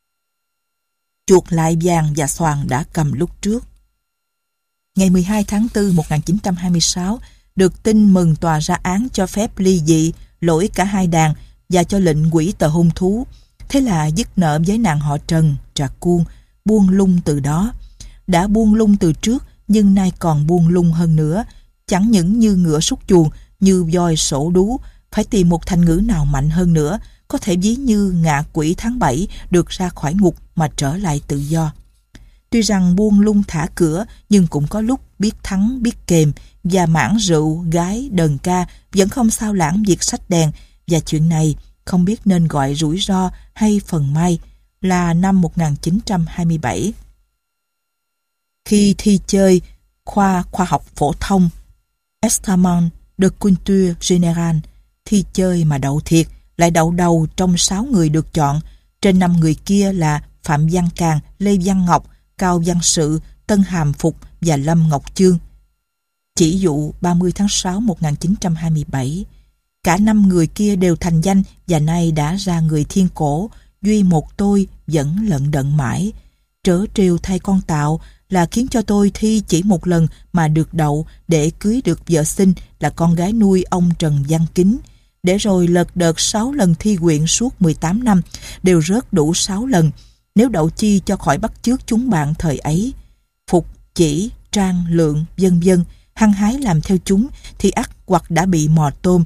Chuột lại vàng và xoàn đã cầm lúc trước. Ngày mười hai tháng tư năm một nghìn chín trăm hai mươi sáu, được tin mừng tòa ra án cho phép ly dị, lỗi cả hai đàn và cho lệnh hủy tờ hôn thú. Thế là dứt nợ với nàng họ Trần, Trà Cuông, buông lung từ đó. Đã buông lung từ trước, nhưng nay còn buông lung hơn nữa. Chẳng những như ngựa súc chuồng, như voi sổ đú, phải tìm một thành ngữ nào mạnh hơn nữa, có thể ví như ngạ quỷ tháng bảy được ra khỏi ngục mà trở lại tự do. Tuy rằng buông lung thả cửa, nhưng cũng có lúc biết thắng biết kềm, và mãn rượu, gái, đờn ca vẫn không sao lãng việc sách đèn. Và chuyện này không biết nên gọi rủi ro hay phần may, là năm một nghìn chín trăm hai mươi bảy. Khi thi chơi khoa khoa học phổ thông Examen de Culture Générale, thi chơi mà đậu thiệt, lại đậu đầu trong sáu người được chọn. Trên năm người kia là Phạm Văn Càn, Lê Văn Ngọc, Cao Văn Sự, Tân Hàm Phục và Lâm Ngọc Chương. Chỉ dụ ba mươi tháng sáu năm một nghìn chín trăm hai mươi bảy, cả năm người kia đều thành danh và nay đã ra người thiên cổ, duy một tôi vẫn lận đận mãi. Trớ trêu thay con tạo là khiến cho tôi thi chỉ một lần mà được đậu để cưới được vợ xinh là con gái nuôi ông Trần Văn Kính. Để rồi lật đật sáu lần thi quyện suốt mười tám năm, đều rớt đủ sáu lần. Nếu đậu chi cho khỏi bắt chước chúng bạn thời ấy. Phục, Chỉ, Trang, Lượng, vân vân hăng hái làm theo chúng thì ắt hoặc đã bị mò tôm,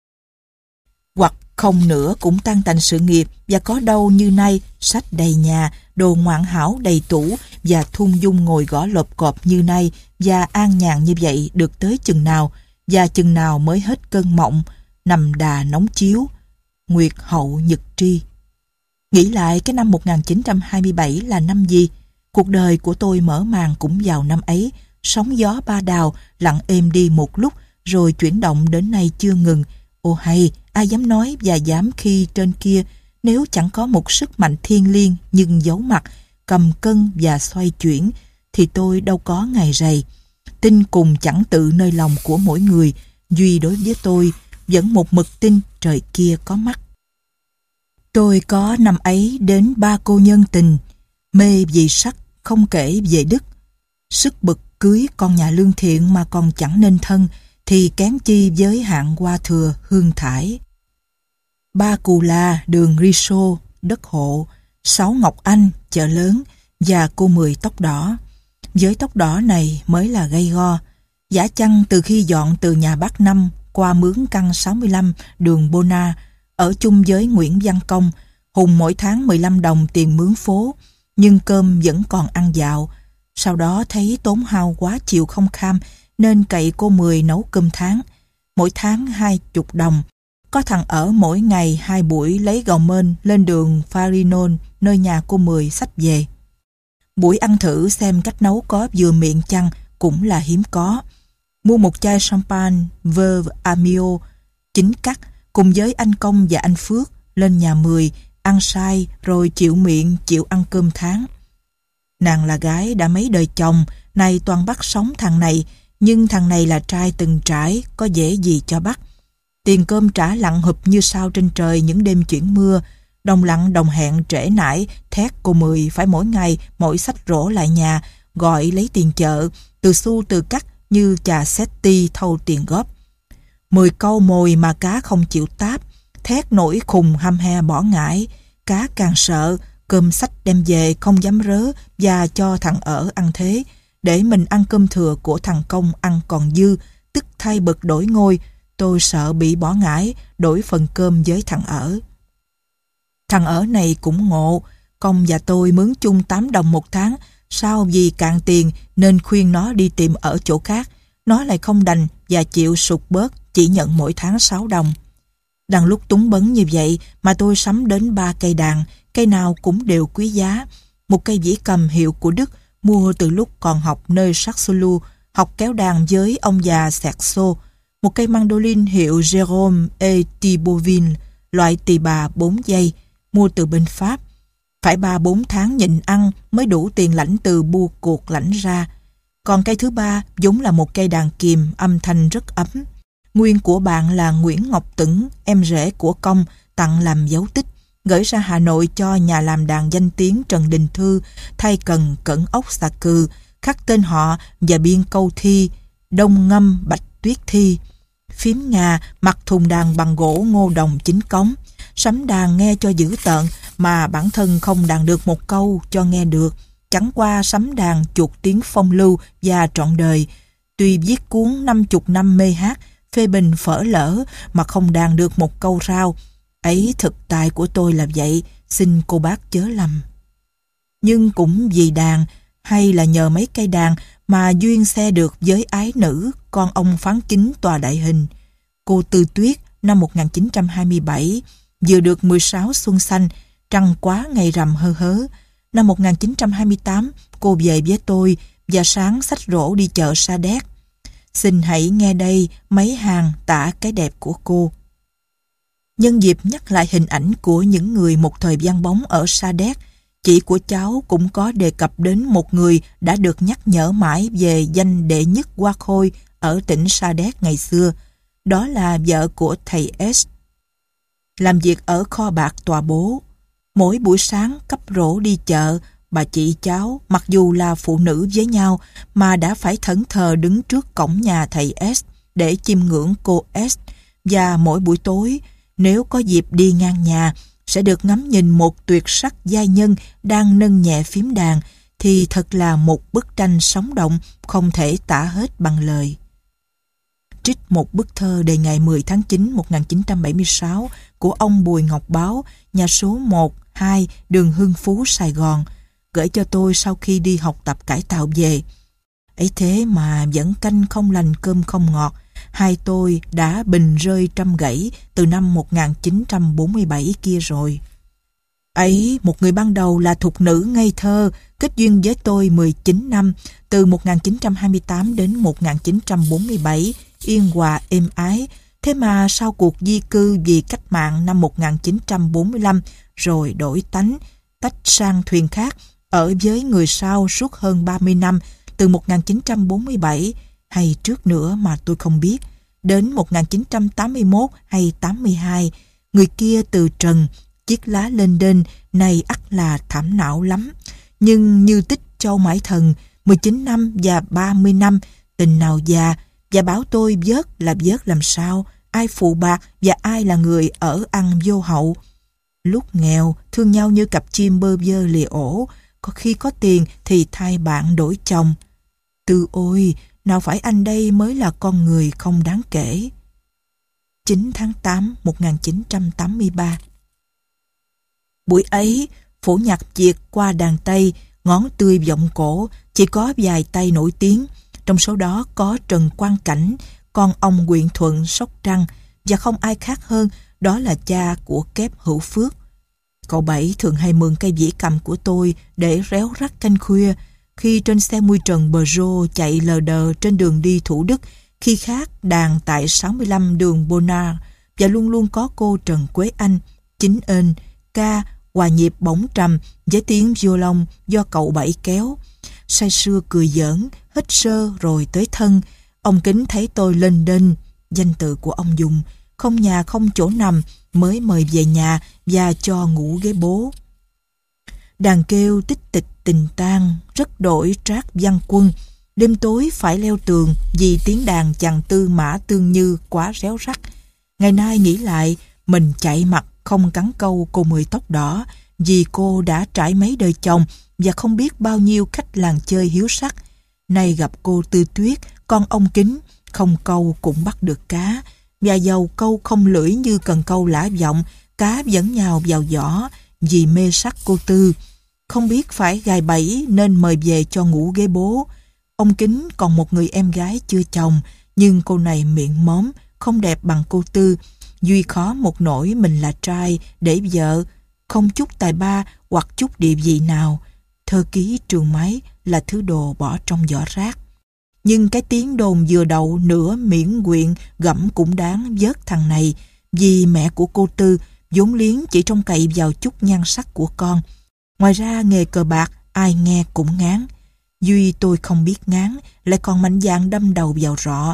hoặc không nữa cũng tan tành sự nghiệp, và có đâu như nay sách đầy nhà, đồ ngoạn hảo đầy tủ, và thung dung ngồi gõ lộp cộp như nay, và an nhàn như vậy được tới chừng nào, và chừng nào mới hết cơn mộng nằm đà nóng chiếu. Nguyệt Hậu Nhật Tri. Nghĩ lại cái năm một nghìn chín trăm hai mươi bảy là năm gì? Cuộc đời của tôi mở màn cũng vào năm ấy. Sóng gió ba đào lặng êm đi một lúc rồi chuyển động đến nay chưa ngừng. Ô hay, ai dám nói và dám khi trên kia, nếu chẳng có một sức mạnh thiêng liêng nhưng giấu mặt, cầm cân và xoay chuyển, thì tôi đâu có ngày rày. Tin cùng chẳng tự nơi lòng của mỗi người, duy đối với tôi, vẫn một mực tin trời kia có mắt. Tôi có năm ấy đến ba cô nhân tình, mê vì sắc không kể về đức. Sức bực cưới con nhà lương thiện mà còn chẳng nên thân, thì kén chi với hạng hoa thừa hương thải. Ba Cù La, đường Riso, đất hộ, Sáu Ngọc Anh, chợ lớn, và cô Mười tóc đỏ. Với tóc đỏ này mới là gay go. Giả chăng từ khi dọn từ nhà bác Năm qua mướn căn sáu mươi lăm đường Bona, ở chung với Nguyễn Văn Công, Hùng mỗi tháng mười lăm đồng tiền mướn phố, nhưng cơm vẫn còn ăn dạo. Sau đó thấy tốn hao quá chịu không kham, nên cậy cô Mười nấu cơm tháng. Mỗi tháng hai chục đồng. Có thằng ở mỗi ngày hai buổi lấy gầu mên lên đường Farinon, nơi nhà cô Mười xách về. Buổi ăn thử xem cách nấu có vừa miệng chăng cũng là hiếm có. Mua một chai champagne Veuve Amio chính cắt cùng với anh Công và anh Phước lên nhà Mười, ăn sai rồi chịu miệng chịu ăn cơm tháng. Nàng là gái đã mấy đời chồng, nay toàn bắt sống thằng này, nhưng thằng này là trai từng trải, có dễ gì cho bắt. Tiền cơm trả lặng hụp như sao trên trời những đêm chuyển mưa, đồng lặng đồng hẹn trễ nải, thét cô Mười phải mỗi ngày mỗi xách rổ lại nhà, gọi lấy tiền chợ, từ xu từ cắt như trà setti thâu tiền góp. Mười câu mồi mà cá không chịu táp, thét nổi khùng hăm he bỏ ngải. Cá càng sợ, cơm xách đem về không dám rớ và cho thằng ở ăn thế, để mình ăn cơm thừa của thằng Công ăn còn dư, tức thay bực đổi ngôi. Tôi sợ bị bỏ ngải, đổi phần cơm với thằng ở. Thằng ở này cũng ngộ, Công và tôi mướn chung tám đồng một tháng, sao vì cạn tiền nên khuyên nó đi tìm ở chỗ khác. Nó lại không đành và chịu sụt bớt, chỉ nhận mỗi tháng sáu đồng. Đang lúc túng bấn như vậy mà tôi sắm đến ba cây đàn, cây nào cũng đều quý giá. Một cây dĩ cầm hiệu của Đức, mua từ lúc còn học nơi Saxolu, học kéo đàn với ông già Serso. Một cây mandolin hiệu Jérôme et Thibauville, loại tỳ bà bốn dây, mua từ bên Pháp. Phải ba bốn tháng nhịn ăn mới đủ tiền lãnh từ bua cuộc lãnh ra. Còn cây thứ ba vốn là một cây đàn kìm, âm thanh rất ấm. Nguyên của bạn là Nguyễn Ngọc Tửng, em rể của Công, tặng làm dấu tích, gửi ra Hà Nội cho nhà làm đàn danh tiếng Trần Đình Thư, thay cần cẩn ốc xà cừ, khắc tên họ và biên câu thi Đông Ngâm Bạch Tuyết Thi. Phím Nga mặc thùng đàn bằng gỗ ngô đồng chính cống, sắm đàn nghe cho dữ tợn mà bản thân không đàn được một câu cho nghe được, chẳng qua sắm đàn chuột tiếng phong lưu và trọn đời. Tuy viết cuốn năm chục năm mê hát, phê bình phở lỡ mà không đàn được một câu rao. Ấy thực tài của tôi là vậy, xin cô bác chớ lầm. Nhưng cũng vì đàn, hay là nhờ mấy cây đàn mà duyên xe được với ái nữ, con ông phán kính tòa đại hình. Cô Tư Tuyết năm một nghìn chín trăm hai mươi bảy, vừa được mười sáu xuân xanh, trăng quá ngày rằm hơ hớ. Năm một nghìn chín trăm hai mươi tám, cô về với tôi và sáng xách rổ đi chợ Sa Đéc. Xin hãy nghe đây mấy hàng tả cái đẹp của cô. Nhân dịp nhắc lại hình ảnh của những người một thời vang bóng ở Sa Đéc, chị của cháu cũng có đề cập đến một người đã được nhắc nhở mãi về danh đệ nhất hoa khôi ở tỉnh Sa Đéc ngày xưa. Đó là vợ của thầy S. Làm việc ở kho bạc tòa bố. Mỗi buổi sáng cấp rổ đi chợ, bà chị cháu mặc dù là phụ nữ với nhau mà đã phải thẫn thờ đứng trước cổng nhà thầy S để chiêm ngưỡng cô S. Và mỗi buổi tối, nếu có dịp đi ngang nhà, sẽ được ngắm nhìn một tuyệt sắc giai nhân đang nâng nhẹ phím đàn, thì thật là một bức tranh sống động không thể tả hết bằng lời. Trích một bức thơ đề ngày mười tháng chín năm một nghìn chín trăm bảy mươi sáu của ông Bùi Ngọc Báo, nhà số một, hai, đường Hưng Phú, Sài Gòn, gửi cho tôi sau khi đi học tập cải tạo về. Ấy thế mà vẫn canh không lành cơm không ngọt, hai tôi đã bình rơi trăm gãy từ năm một nghìn chín trăm bốn mươi bảy kia rồi. Ấy, một người ban đầu là thục nữ ngây thơ, kết duyên với tôi mười chín năm, từ một nghìn chín trăm hai mươi tám đến một nghìn chín trăm bốn mươi bảy, yên hòa êm ái. Thế mà sau cuộc di cư vì cách mạng năm một nghìn chín trăm bốn mươi lăm, rồi đổi tánh, tách sang thuyền khác, ở với người sau suốt hơn ba mươi năm, từ một nghìn chín trăm bốn mươi bảy, hay trước nữa mà tôi không biết. Đến một nghìn chín trăm tám mươi mốt hay tám mươi hai, người kia từ trần, chiếc lá lên đên, này ắt là thảm não lắm. Nhưng như tích Châu Mãi Thần, mười chín năm và ba mươi năm, tình nào già, và bảo tôi vớt là vớt làm sao, ai phụ bạc và ai là người ở ăn vô hậu. Lúc nghèo, thương nhau như cặp chim bơ vơ lìa ổ, có khi có tiền thì thay bạn đổi chồng. Tư ôi, nào phải anh đây mới là con người không đáng kể. chín tháng tám một nghìn chín trăm tám mươi ba. Buổi ấy, phổ nhạc Việt qua đàn Tây, ngón tươi vọng cổ, chỉ có vài tay nổi tiếng. Trong số đó có Trần Quang Cảnh, con ông Quyện Thuận, Sóc Trăng, và không ai khác hơn, đó là cha của Kép Hữu Phước. Cậu Bảy thường hay mượn cây dĩa cầm của tôi để réo rắt canh khuya, khi trên xe mui trần Peugeot chạy lờ đờ trên đường đi Thủ Đức, khi khác đàn tại sáu mươi lăm đường Bonnard, và luôn luôn có cô Trần Quế Anh, chính ên, ca, hòa nhịp bổng trầm với tiếng violon do cậu Bảy kéo. Say sưa cười giỡn, hít sơ rồi tới thân. Ông Kính thấy tôi lên đên, danh tự của ông dùng, không nhà không chỗ nằm, mới mời về nhà và cho ngủ ghế bố. Đàn kêu tích tịch tình tang, rất đổi trác văn quân. Đêm tối phải leo tường vì tiếng đàn chàng Tư Mã Tương Như quá réo rắt. Ngày nay nghĩ lại, mình chạy mặt không cắn câu cô Mười Tóc Đỏ, vì cô đã trải mấy đời chồng và không biết bao nhiêu khách làng chơi hiếu sắc. Nay gặp cô Tư Tuyết, con ông Kính, không câu cũng bắt được cá, và dầu câu không lưỡi như cần câu lã vọng, cá vẫn nhào vào giỏ vì mê sắc cô Tư. Không biết phải gài bẫy nên mời về cho ngủ ghế bố. Ông Kính còn một người em gái chưa chồng, nhưng cô này miệng móm, không đẹp bằng cô Tư. Duy khó một nỗi mình là trai để vợ, không chút tài ba hoặc chút địa vị nào. Thơ ký Trường Máy là thứ đồ bỏ trong giỏ rác. Nhưng cái tiếng đồn vừa đậu nửa miễn nguyện gẫm cũng đáng vớt thằng này, vì mẹ của cô Tư vốn liếng chỉ trông cậy vào chút nhan sắc của con. Ngoài ra nghề cờ bạc ai nghe cũng ngán. Duy tôi không biết ngán, lại còn mạnh dạn đâm đầu vào rọ.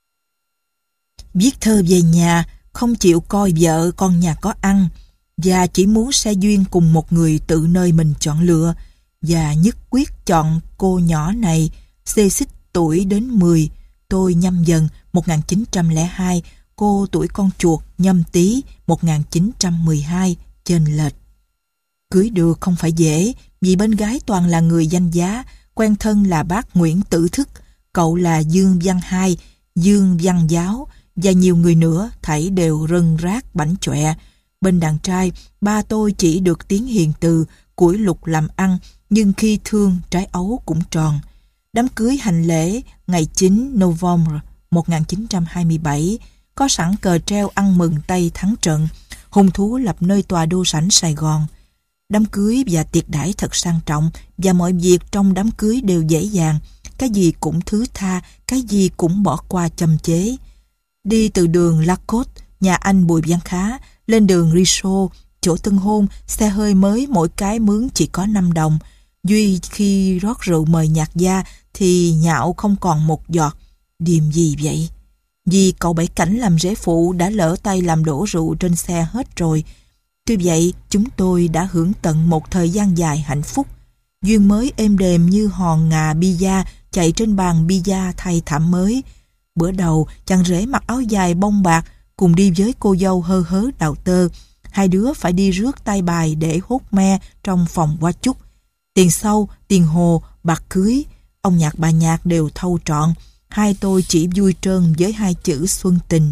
Viết thơ về nhà, không chịu coi vợ con nhà có ăn, và chỉ muốn xe duyên cùng một người tự nơi mình chọn lựa, và nhất quyết chọn cô nhỏ này, xê xích tuổi đến mười. Tôi Nhâm Dần một nghìn chín trăm lẻ hai, cô tuổi con chuột Nhâm Tý một nghìn chín trăm mười hai, chênh lệch. Cưới được không phải dễ, vì bên gái toàn là người danh giá, quen thân là bác Nguyễn Tử Thức, cậu là Dương Văn Hai, Dương Văn Giáo, và nhiều người nữa, thảy đều rân rác bảnh chọe. Bên đàn trai, ba tôi chỉ được tiếng hiền từ, củi lục làm ăn, nhưng khi thương trái ấu cũng tròn. Đám cưới hành lễ ngày chín November một nghìn chín trăm hai mươi bảy, có sẵn cờ treo ăn mừng Tây thắng trận, hùng thú lập nơi tòa đô sảnh Sài Gòn. Đám cưới và tiệc đãi thật sang trọng, và mọi việc trong đám cưới đều dễ dàng, cái gì cũng thứ tha, cái gì cũng bỏ qua châm chế. Đi từ đường La Côte, nhà anh Bùi Văn Khá, lên đường Richaud, chỗ tân hôn, xe hơi mới mỗi cái mướn chỉ có năm đồng. Duy khi rót rượu mời nhạc gia thì nhạo không còn một giọt. Điềm gì vậy? Vì cậu Bảy Cảnh làm rể phụ đã lỡ tay làm đổ rượu trên xe hết rồi. Tuy vậy, chúng tôi đã hưởng tận một thời gian dài hạnh phúc. Duyên mới êm đềm như hòn ngà bia chạy trên bàn bia thay thảm mới. Bữa đầu, chàng rể mặc áo dài bông bạc cùng đi với cô dâu hơ hớ đào tơ. Hai đứa phải đi rước tay bài để hốt me trong phòng hoa chúc. Tiền sâu, tiền hồ, bạc cưới, ông nhạc bà nhạc đều thâu trọn. Hai tôi chỉ vui trơn với hai chữ xuân tình.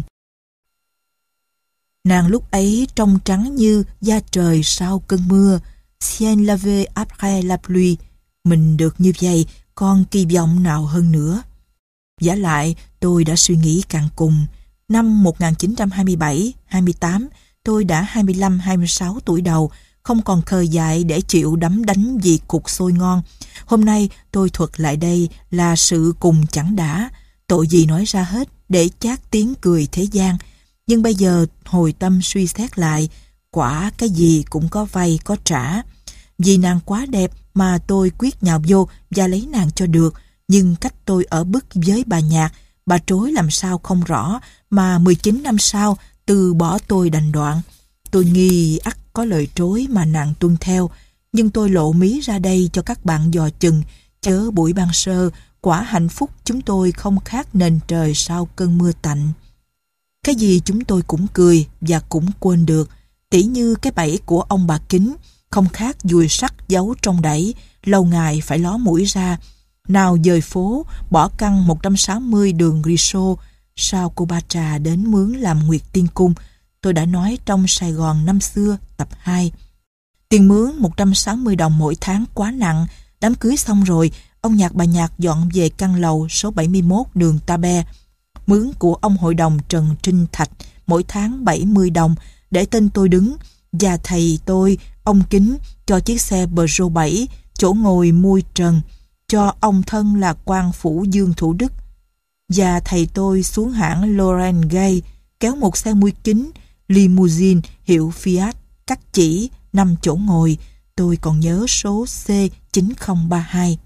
Nàng lúc ấy trông trắng như da trời sau cơn mưa, ciel lavé après la pluie. Mình được như vậy, còn kỳ vọng nào hơn nữa. Vả lại, tôi đã suy nghĩ càng cùng. Năm một nghìn chín trăm hai mươi bảy hai mươi tám, tôi đã hai mươi lăm hai mươi sáu tuổi đầu, không còn khờ dại để chịu đấm đánh vì cục xôi ngon. Hôm nay tôi thuật lại đây là sự cùng chẳng đã, tội gì nói ra hết để chát tiếng cười thế gian. Nhưng bây giờ hồi tâm suy xét lại, quả cái gì cũng có vay có trả. Vì nàng quá đẹp mà tôi quyết nhào vô và lấy nàng cho được. Nhưng cách tôi ở bức với bà nhạc, bà trối làm sao không rõ, mà mười chín năm sau Tư bỏ tôi đành đoạn. Tôi nghi ắt có lời trối mà nàng tuân theo, nhưng tôi lộ mí ra đây cho các bạn dò chừng, chớ buổi ban sơ, quả hạnh phúc chúng tôi không khác nền trời sau cơn mưa tạnh. Cái gì chúng tôi cũng cười và cũng quên được, tỉ như cái bẫy của ông bà Kính, không khác dùi sắt giấu trong đẩy, lâu ngày phải ló mũi ra. Nào dời phố, bỏ căn một trăm sáu mươi đường Riso, sao cô Ba Trà đến mướn làm Nguyệt Tiên Cung. Tôi đã nói trong Sài Gòn năm xưa, tập hai. Tiền mướn một trăm sáu mươi đồng mỗi tháng quá nặng. Đám cưới xong rồi, ông Nhạc bà Nhạc dọn về căn lầu số bảy mươi mốt đường Ta Be. Mướn của ông hội đồng Trần Trinh Thạch mỗi tháng bảy mươi đồng để tên tôi đứng, và thầy tôi, ông Kính, cho chiếc xe Peugeot bảy, chỗ ngồi mui trần, cho ông thân là quan phủ Dương Thủ Đức. Và thầy tôi xuống hãng Laurent Gay, kéo một xe mui kính, limousine hiệu Fiat, cắt chỉ, năm chỗ ngồi. Tôi còn nhớ số C chín không ba hai.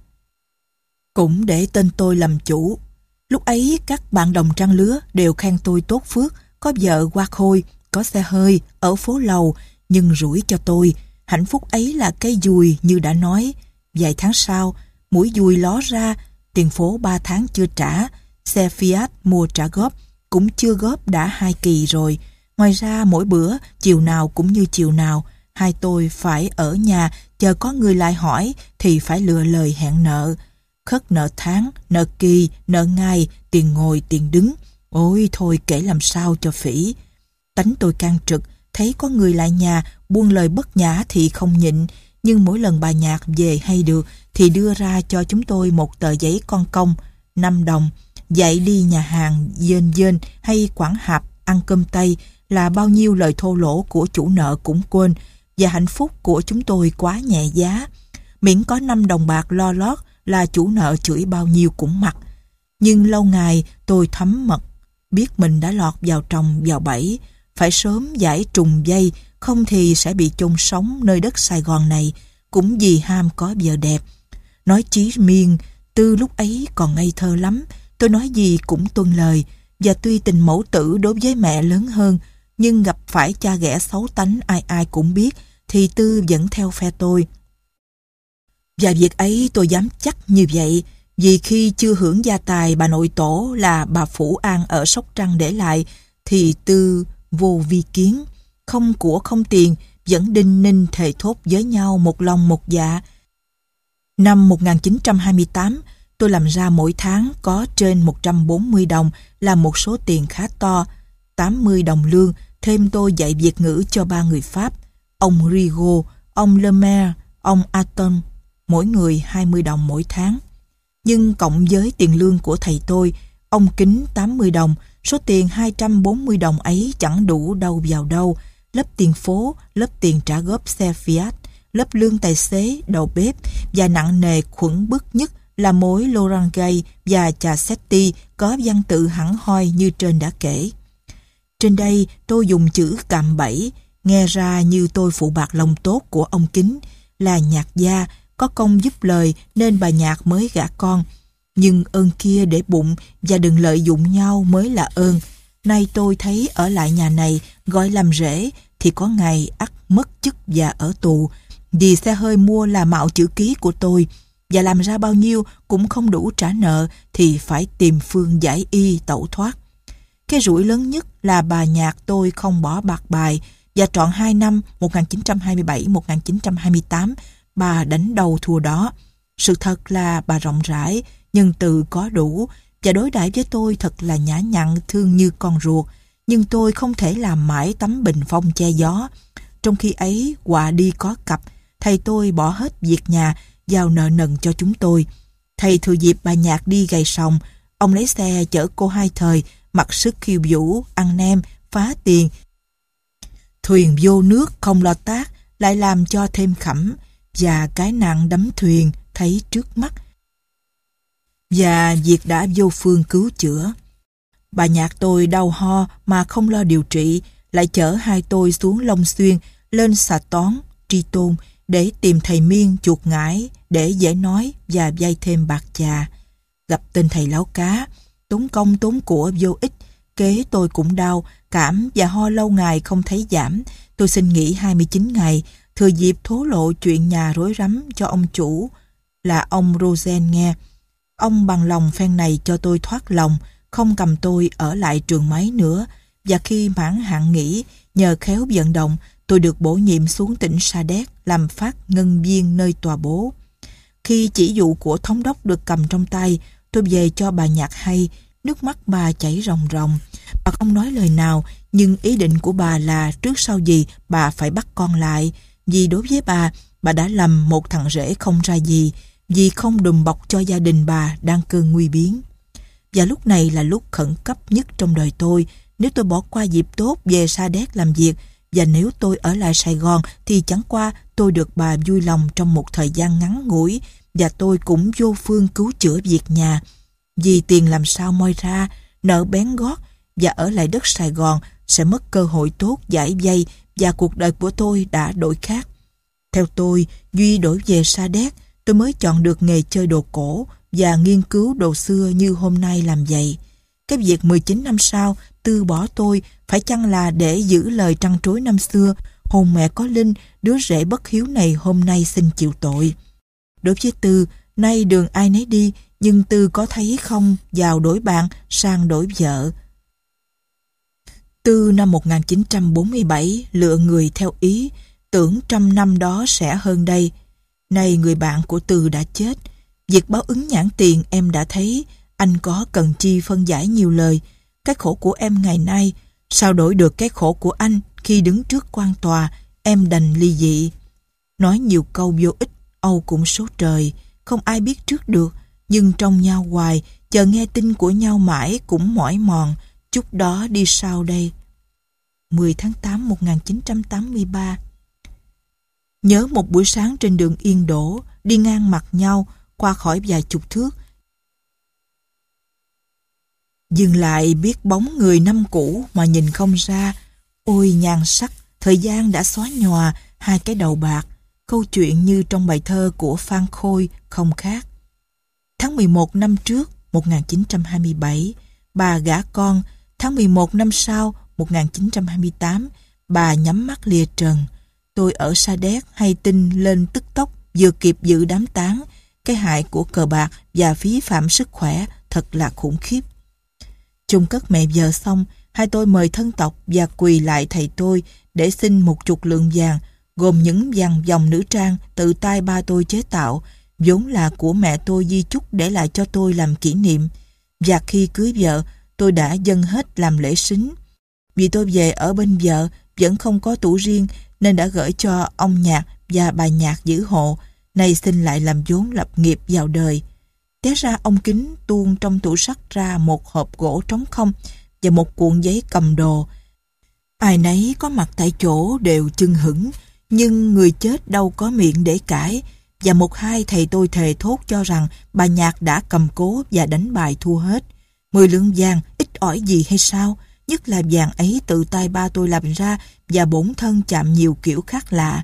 Cũng để tên tôi làm chủ. Lúc ấy các bạn đồng trang lứa đều khen tôi tốt phước, có vợ hoa khôi, có xe hơi, ở phố lầu, nhưng rủi cho tôi. Hạnh phúc ấy là cây dùi như đã nói. Vài tháng sau, mũi dùi ló ra, tiền phố ba tháng chưa trả, xe Fiat mua trả góp, cũng chưa góp đã hai kỳ rồi. Ngoài ra mỗi bữa, chiều nào cũng như chiều nào, hai tôi phải ở nhà chờ có người lại hỏi thì phải lựa lời hẹn nợ. Khất nợ tháng, nợ kỳ, nợ ngày, tiền ngồi, tiền đứng. Ôi thôi kể làm sao cho phỉ. Tánh tôi can trực, thấy có người lại nhà buông lời bất nhã thì không nhịn, nhưng mỗi lần bà Nhạc về hay được thì đưa ra cho chúng tôi một tờ giấy con công, năm đồng, dạy đi nhà hàng dên dên hay quảng hạp ăn cơm Tây là bao nhiêu lời thô lỗ của chủ nợ cũng quên, và hạnh phúc của chúng tôi quá nhẹ giá. Miễn có năm đồng bạc lo lót là chủ nợ chửi bao nhiêu cũng mặc. Nhưng lâu ngày tôi thấm mật, biết mình đã lọt vào tròng vào bẫy, phải sớm giải trùng dây, không thì sẽ bị chôn sống nơi đất Sài Gòn này, cũng vì ham có vợ đẹp. Nói chí miên, Tư lúc ấy còn ngây thơ lắm, tôi nói gì cũng tuân lời, và tuy tình mẫu tử đối với mẹ lớn hơn, nhưng gặp phải cha ghẻ xấu tánh ai ai cũng biết, thì Tư vẫn theo phe tôi. Và việc ấy tôi dám chắc như vậy, vì khi chưa hưởng gia tài bà nội tổ là bà Phủ An ở Sóc Trăng để lại, thì Tư vô vi kiến, không của không tiền, vẫn đinh ninh thề thốt với nhau một lòng một dạ. Năm một nghìn chín trăm hai mươi tám, tôi làm ra mỗi tháng có trên một trăm bốn mươi đồng, là một số tiền khá to. tám mươi đồng lương, thêm tôi dạy Việt ngữ cho ba người Pháp, ông Rigaud, ông Lemaire, ông Aton, mỗi người hai mươi đồng mỗi tháng. Nhưng cộng với tiền lương của thầy tôi, ông Kính tám mươi đồng, số tiền hai trăm bốn mươi đồng ấy chẳng đủ đâu vào đâu, lấp tiền phố, lấp tiền trả góp xe Fiat, lấp lương tài xế, đầu bếp, và nặng nề khuẩn bức nhất là mối Laurent Gay và trà Setti có văn tự hẳn hoi như trên đã kể. Trên đây tôi dùng chữ cạm bẫy, nghe ra như tôi phụ bạc lòng tốt của ông Kính, là nhạc gia, có công giúp lời nên bà Nhạc mới gả con. Nhưng ơn kia để bụng và đừng lợi dụng nhau mới là ơn. Nay tôi thấy ở lại nhà này gọi làm rễ thì có ngày ắt mất chức và ở tù, vì xe hơi mua là mạo chữ ký của tôi, và làm ra bao nhiêu cũng không đủ trả nợ thì phải tìm phương giải y tẩu thoát. Cái rủi lớn nhất là bà Nhạc tôi không bỏ bạc bài, và trọn hai năm một nghìn chín trăm hai mươi bảy một nghìn chín trăm hai mươi tám bà đánh đầu thua đó. Sự thật là bà rộng rãi, nhân từ có đủ, và đối đãi với tôi thật là nhã nhặn thương như con ruột. Nhưng tôi không thể làm mãi tấm bình phong che gió. Trong khi ấy quạ đi có cặp, thầy tôi bỏ hết việc nhà giao nợ nần cho chúng tôi. Thầy thừa dịp bà Nhạc đi gầy sòng, ông lấy xe chở cô hai thời, mặc sức khiêu vũ, ăn nem, phá tiền. Thuyền vô nước không lo tác, lại làm cho thêm khẩm, và cái nạn đắm thuyền thấy trước mắt. Và việc đã vô phương cứu chữa. Bà Nhạc tôi đau ho mà không lo điều trị, lại chở hai tôi xuống Long Xuyên, lên Xà Tón, Tri Tôn, để tìm thầy Miên chuột ngải, để dễ nói và vay thêm bạc chà. Gặp tên thầy láo cá, tốn công tốn của vô ích, kế tôi cũng đau, cảm và ho lâu ngày không thấy giảm. Tôi xin nghỉ hai mươi chín ngày, thừa dịp thố lộ chuyện nhà rối rắm cho ông chủ là ông Rosen nghe. Ông bằng lòng phen này cho tôi thoát lòng, không cầm tôi ở lại trường máy nữa. Và khi mãn hạn nghỉ, nhờ khéo vận động, tôi được bổ nhiệm xuống tỉnh Sa Đéc làm phát ngân viên nơi tòa bố. Khi chỉ dụ của thống đốc được cầm trong tay, tôi về cho bà Nhạc hay. Nước mắt bà chảy ròng ròng. Bà không nói lời nào, nhưng ý định của bà là trước sau gì bà phải bắt con lại. Vì đối với bà, bà đã lầm một thằng rể không ra gì, vì không đùm bọc cho gia đình bà đang cơn nguy biến. Và lúc này là lúc khẩn cấp nhất trong đời tôi. Nếu tôi bỏ qua dịp tốt về Sa Đéc làm việc, và nếu tôi ở lại Sài Gòn thì chẳng qua tôi được bà vui lòng trong một thời gian ngắn ngủi, và tôi cũng vô phương cứu chữa việc nhà. Vì tiền làm sao moi ra, nợ bén gót, và ở lại đất Sài Gòn sẽ mất cơ hội tốt giải vây, và cuộc đời của tôi đã đổi khác. Theo tôi, Duy đổi về Sa Đéc, tôi mới chọn được nghề chơi đồ cổ và nghiên cứu đồ xưa như hôm nay làm vậy. Cái việc mười chín năm sau Tư bỏ tôi phải chăng là để giữ lời trăn trối năm xưa, hồn mẹ có linh, đứa rể bất hiếu này hôm nay xin chịu tội. Đối với Tư, nay đường ai nấy đi, nhưng Tư có thấy không, vào đổi bạn, sang đổi vợ. Tư năm một nghìn chín trăm bốn mươi bảy lựa người theo ý, tưởng trăm năm đó sẽ hơn đây. Nay người bạn của Tư đã chết. Việc báo ứng nhãn tiền em đã thấy, anh có cần chi phân giải nhiều lời. Cái khổ của em ngày nay, sao đổi được cái khổ của anh khi đứng trước quan tòa, em đành ly dị. Nói nhiều câu vô ích, âu cũng số trời, không ai biết trước được, nhưng trong nhau hoài, chờ nghe tin của nhau mãi cũng mỏi mòn, chút đó đi sau đây. mười tháng tám một nghìn chín trăm tám mươi ba. Nhớ một buổi sáng trên đường Yên Đỗ, đi ngang mặt nhau, qua khỏi vài chục thước. Dừng lại biết bóng người năm cũ mà nhìn không ra. Ôi nhan sắc, thời gian đã xóa nhòa hai cái đầu bạc. Câu chuyện như trong bài thơ của Phan Khôi không khác. Tháng mười một năm trước, một nghìn chín trăm hai mươi bảy, bà gả con. Tháng mười một năm sau, một nghìn chín trăm hai mươi tám, bà nhắm mắt lìa trần. Tôi ở Sa Đéc hay tin lên tức tốc, vừa kịp dự đám táng. Cái hại của cờ bạc và phí phạm sức khỏe thật là khủng khiếp. Chôn cất mẹ vợ xong, hai tôi mời thân tộc và quỳ lại thầy tôi để xin một chục lượng vàng, gồm những vàng dòng nữ trang tự tay ba tôi chế tạo, vốn là của mẹ tôi di chúc để lại cho tôi làm kỷ niệm. Và khi cưới vợ, tôi đã dâng hết làm lễ sính. Vì tôi về ở bên vợ vẫn không có tủ riêng, nên đã gửi cho ông Nhạc và bà Nhạc giữ hộ, nay xin lại làm vốn lập nghiệp vào đời. Té ra ông Kính tuôn trong tủ sắt ra một hộp gỗ trống không và một cuộn giấy cầm đồ. Ai nấy có mặt tại chỗ đều chưng hửng, nhưng người chết đâu có miệng để cãi, và một hai thầy tôi thề thốt cho rằng bà Nhạc đã cầm cố và đánh bài thua hết. Mười lượng vàng ít ỏi gì hay sao? Nhất là vàng ấy tự tay ba tôi làm ra và bổn thân chạm nhiều kiểu khác lạ.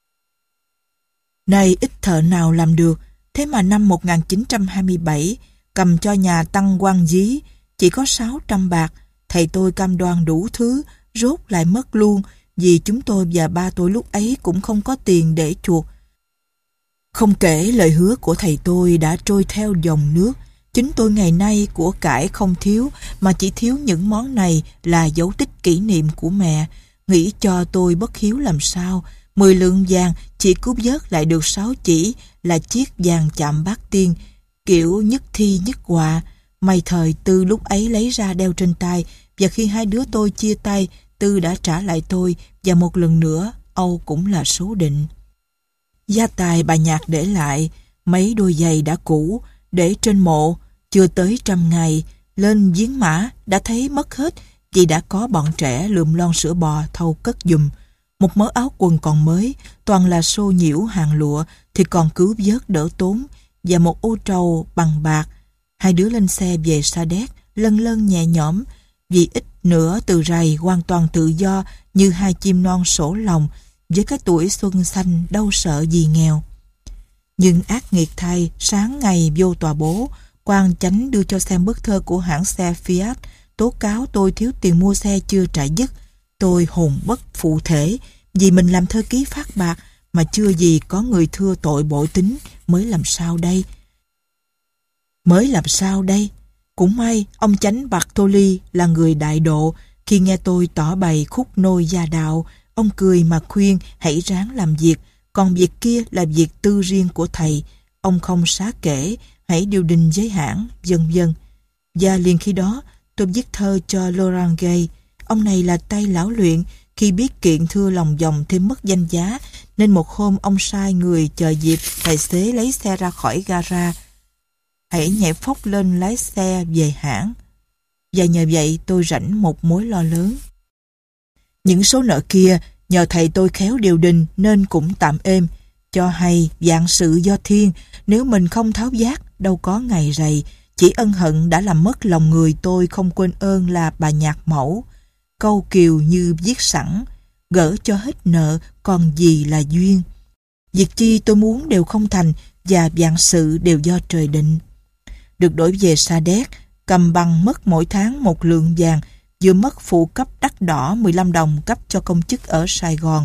Này ít thợ nào làm được. Thế mà năm một nghìn chín trăm hai mươi bảy, cầm cho nhà Tăng Quang Dí, chỉ có sáu trăm bạc. Thầy tôi cam đoan đủ thứ, rốt lại mất luôn, vì chúng tôi và ba tôi lúc ấy cũng không có tiền để chuộc. Không kể lời hứa của thầy tôi đã trôi theo dòng nước. Chính tôi ngày nay của cải không thiếu, mà chỉ thiếu những món này là dấu tích kỷ niệm của mẹ. Nghĩ cho tôi bất hiếu làm sao. Mười lượng vàng chỉ cứu vớt lại được sáu chỉ là chiếc vàng chạm bát tiên, kiểu nhất thi nhất họa. May thời Tư lúc ấy lấy ra đeo trên tay, và khi hai đứa tôi chia tay, Tư đã trả lại tôi, và một lần nữa âu cũng là số định. Gia tài bà Nhạc để lại, mấy đôi giày đã cũ, để trên mộ, chưa tới trăm ngày, lên giếng mã đã thấy mất hết, vì đã có bọn trẻ lượm lon sữa bò thâu cất giùm. Một mớ áo quần còn mới, toàn là xô nhiễu hàng lụa thì còn cứu vớt đỡ tốn, và một ô trầu bằng bạc. Hai đứa lên xe về Sa Đéc, lân lân nhẹ nhõm, vì ít nữa từ rày hoàn toàn tự do như hai chim non sổ lòng, với cái tuổi xuân xanh đâu sợ gì nghèo. Nhưng ác nghiệt thay, sáng ngày vô tòa bố, quan chánh đưa cho xem bức thơ của hãng xe Fiat tố cáo tôi thiếu tiền mua xe chưa trả dứt. Tôi hồn bất phụ thể, vì mình làm thơ ký phát bạc mà chưa gì có người thưa tội bội tính, mới làm sao đây? Mới làm sao đây? Cũng may ông chánh Bartoli là người đại độ, khi nghe tôi tỏ bày khúc nôi gia đạo, ông cười mà khuyên hãy ráng làm việc, còn việc kia là việc tư riêng của thầy, ông không xá kể, hãy điều đình giới hạn, vân vân. Và liền khi đó, tôi viết thơ cho Laurent Gay. Ông này là tay lão luyện, khi biết kiện thưa lòng vòng thêm mất danh giá, nên một hôm ông sai người chờ dịp tài xế lấy xe ra khỏi gara. Hãy nhảy phóc lên lái xe về hãng. Và nhờ vậy tôi rảnh một mối lo lớn. Những số nợ kia, nhờ thầy tôi khéo điều đình nên cũng tạm êm. Cho hay vạn sự do thiên, nếu mình không tháo giác, đâu có ngày rày. Chỉ ân hận đã làm mất lòng người, tôi không quên ơn là bà nhạc mẫu. Câu kiều như viết sẵn, gỡ cho hết nợ, còn gì là duyên. Việc chi tôi muốn đều không thành, và vạn sự đều do trời định. Được đổi về Sa Đéc, cầm bằng mất mỗi tháng một lượng vàng, vừa mất phụ cấp đắt đỏ mười lăm đồng cấp cho công chức ở Sài Gòn.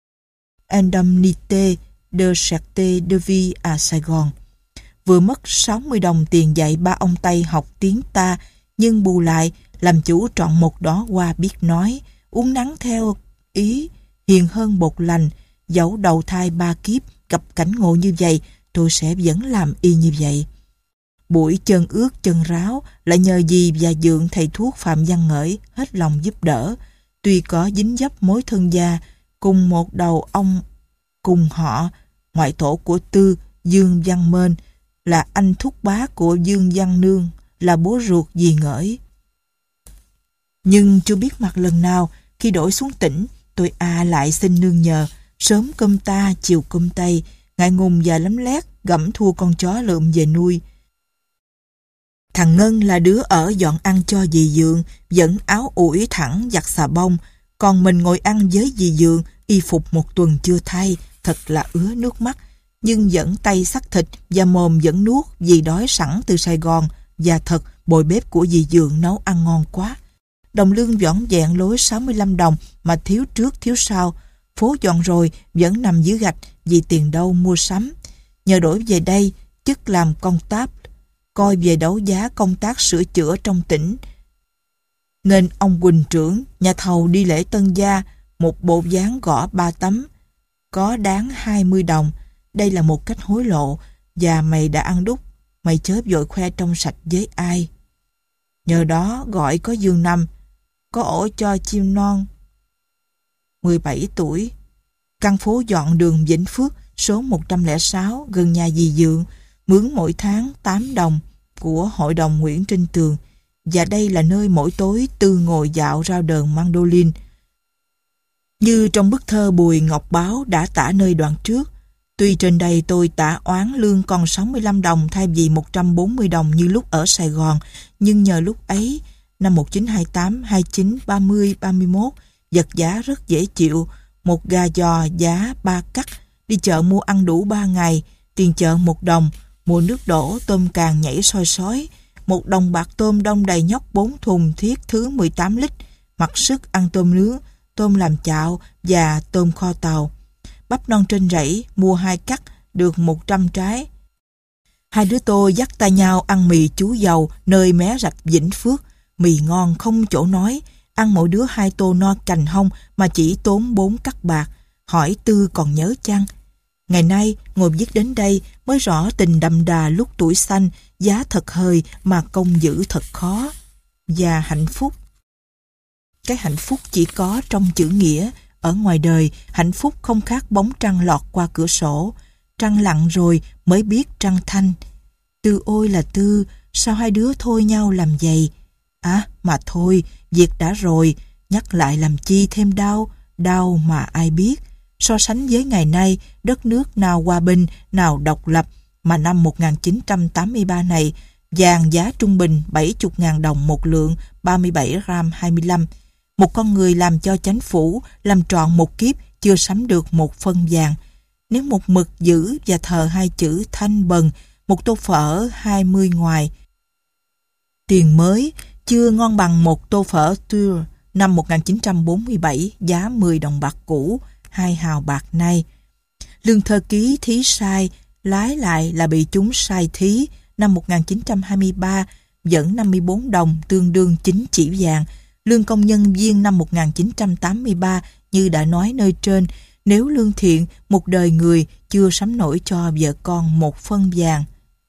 Indemnité de cherté de vie à Sài Gòn. Vừa mất sáu mươi đồng tiền dạy ba ông Tây học tiếng ta, nhưng bù lại làm chủ trọn một đó hoa biết nói, uống nắng theo ý, hiền hơn bột lành. Dẫu đầu thai ba kiếp gặp cảnh ngộ như vậy, tôi sẽ vẫn làm y như vậy. Buổi chân ướt chân ráo lại nhờ dì và dượng thầy thuốc Phạm Văn Ngởi hết lòng giúp đỡ. Tuy có dính dấp mối thân gia, cùng một đầu ông cùng họ, ngoại tổ của Tư, Dương Văn Mên, là anh thúc bá của Dương Văn Nương, là bố ruột dì Ngởi. Nhưng chưa biết mặt lần nào, khi đổi xuống tỉnh, tôi à lại xin nương nhờ, sớm cơm ta, chiều cơm tây, ngại ngùng và lấm lét, gẫm thua con chó lượm về nuôi. Thằng Ngân là đứa ở dọn ăn cho dì Dượng, vẫn áo ủi thẳng giặt xà bông, còn mình ngồi ăn với dì Dượng, y phục một tuần chưa thay, thật là ứa nước mắt, nhưng vẫn tay xắt thịt và mồm vẫn nuốt vì đói sẵn từ Sài Gòn, và thật bồi bếp của dì Dượng nấu ăn ngon quá. Đồng lương vỏn vẹn lối sáu mươi lăm đồng mà thiếu trước thiếu sau, phố dọn rồi vẫn nằm dưới gạch vì tiền đâu mua sắm. Nhờ đổi về đây, chức làm công tác, coi về đấu giá công tác sửa chữa trong tỉnh. Nên ông Quỳnh trưởng, nhà thầu đi lễ tân gia, một bộ ván gõ ba tấm, có đáng hai mươi đồng. Đây là một cách hối lộ, và mày đã ăn đúc, mày chớ vội khoe trong sạch với ai. Nhờ đó gọi có Dương Năm, có ổ cho chim non, mười bảy tuổi. Căn phố dọn đường Vĩnh Phước, số một trăm lẻ sáu, gần nhà dì Dượng, mướn mỗi tháng tám đồng của hội đồng Nguyễn Trinh Tường, và đây là nơi mỗi tối Tư ngồi dạo rao đờn mandolin. Như trong bức thơ Bùi Ngọc Báo đã tả nơi đoạn trước, tuy trên đây tôi tả oán lương còn sáu mươi lăm đồng thay vì một trăm bốn mươi đồng như lúc ở Sài Gòn, nhưng nhờ lúc ấy, năm một nghìn chín trăm hai mươi tám, hai mươi chín, ba mươi, ba mươi mốt, vật giá rất dễ chịu, một gà giò giá ba cắt, đi chợ mua ăn đủ ba ngày, tiền chợ một đồng, mua nước đổ tôm càng nhảy soi sói, một đồng bạc tôm đông đầy nhóc bốn thùng thiết thứ mười tám lít, mặc sức ăn tôm nướng, tôm làm chạo và tôm kho tàu. Bắp non trên rẫy, mua hai cắt, được một trăm trái. Hai đứa tôi dắt tay nhau ăn mì chú dầu nơi mé rạch Vĩnh Phước, mì ngon không chỗ nói, ăn mỗi đứa hai tô no cành hông mà chỉ tốn bốn cắt bạc. Hỏi Tư còn nhớ chăng? Ngày nay ngồi viết đến đây mới rõ tình đậm đà lúc tuổi xanh, giá thật hời mà công giữ thật khó. Và hạnh phúc, cái hạnh phúc chỉ có trong chữ nghĩa. Ở ngoài đời, hạnh phúc không khác bóng trăng lọt qua cửa sổ. Trăng lặn rồi mới biết trăng thanh. Tư ôi là Tư, sao hai đứa thôi nhau làm vậy? À, mà thôi, việc đã rồi, nhắc lại làm chi thêm đau, đau mà ai biết. So sánh với ngày nay, đất nước nào hòa bình, nào độc lập, mà năm một nghìn chín trăm tám mươi ba này, vàng giá trung bình bảy mươi nghìn đồng một lượng, ba mươi bảy gram hai mươi lăm. Một con người làm cho chánh phủ, làm trọn một kiếp, chưa sắm được một phân vàng. Nếu một mực giữ và thờ hai chữ thanh bần, một tô phở hai mươi ngoài. Tiền mới, chưa ngon bằng một tô phở Tour năm một nghìn chín trăm bốn mươi bảy giá mười đồng bạc cũ, hai hào bạc nay. Lương thơ ký thí sai, lái lại là bị chúng sai thí năm một nghìn chín trăm hai mươi ba, dẫn năm mươi bốn đồng tương đương chín chỉ vàng. Lương công nhân viên năm một nghìn chín trăm tám mươi ba, như đã nói nơi trên, nếu lương thiện, một đời người chưa sắm nổi cho vợ con một phân vàng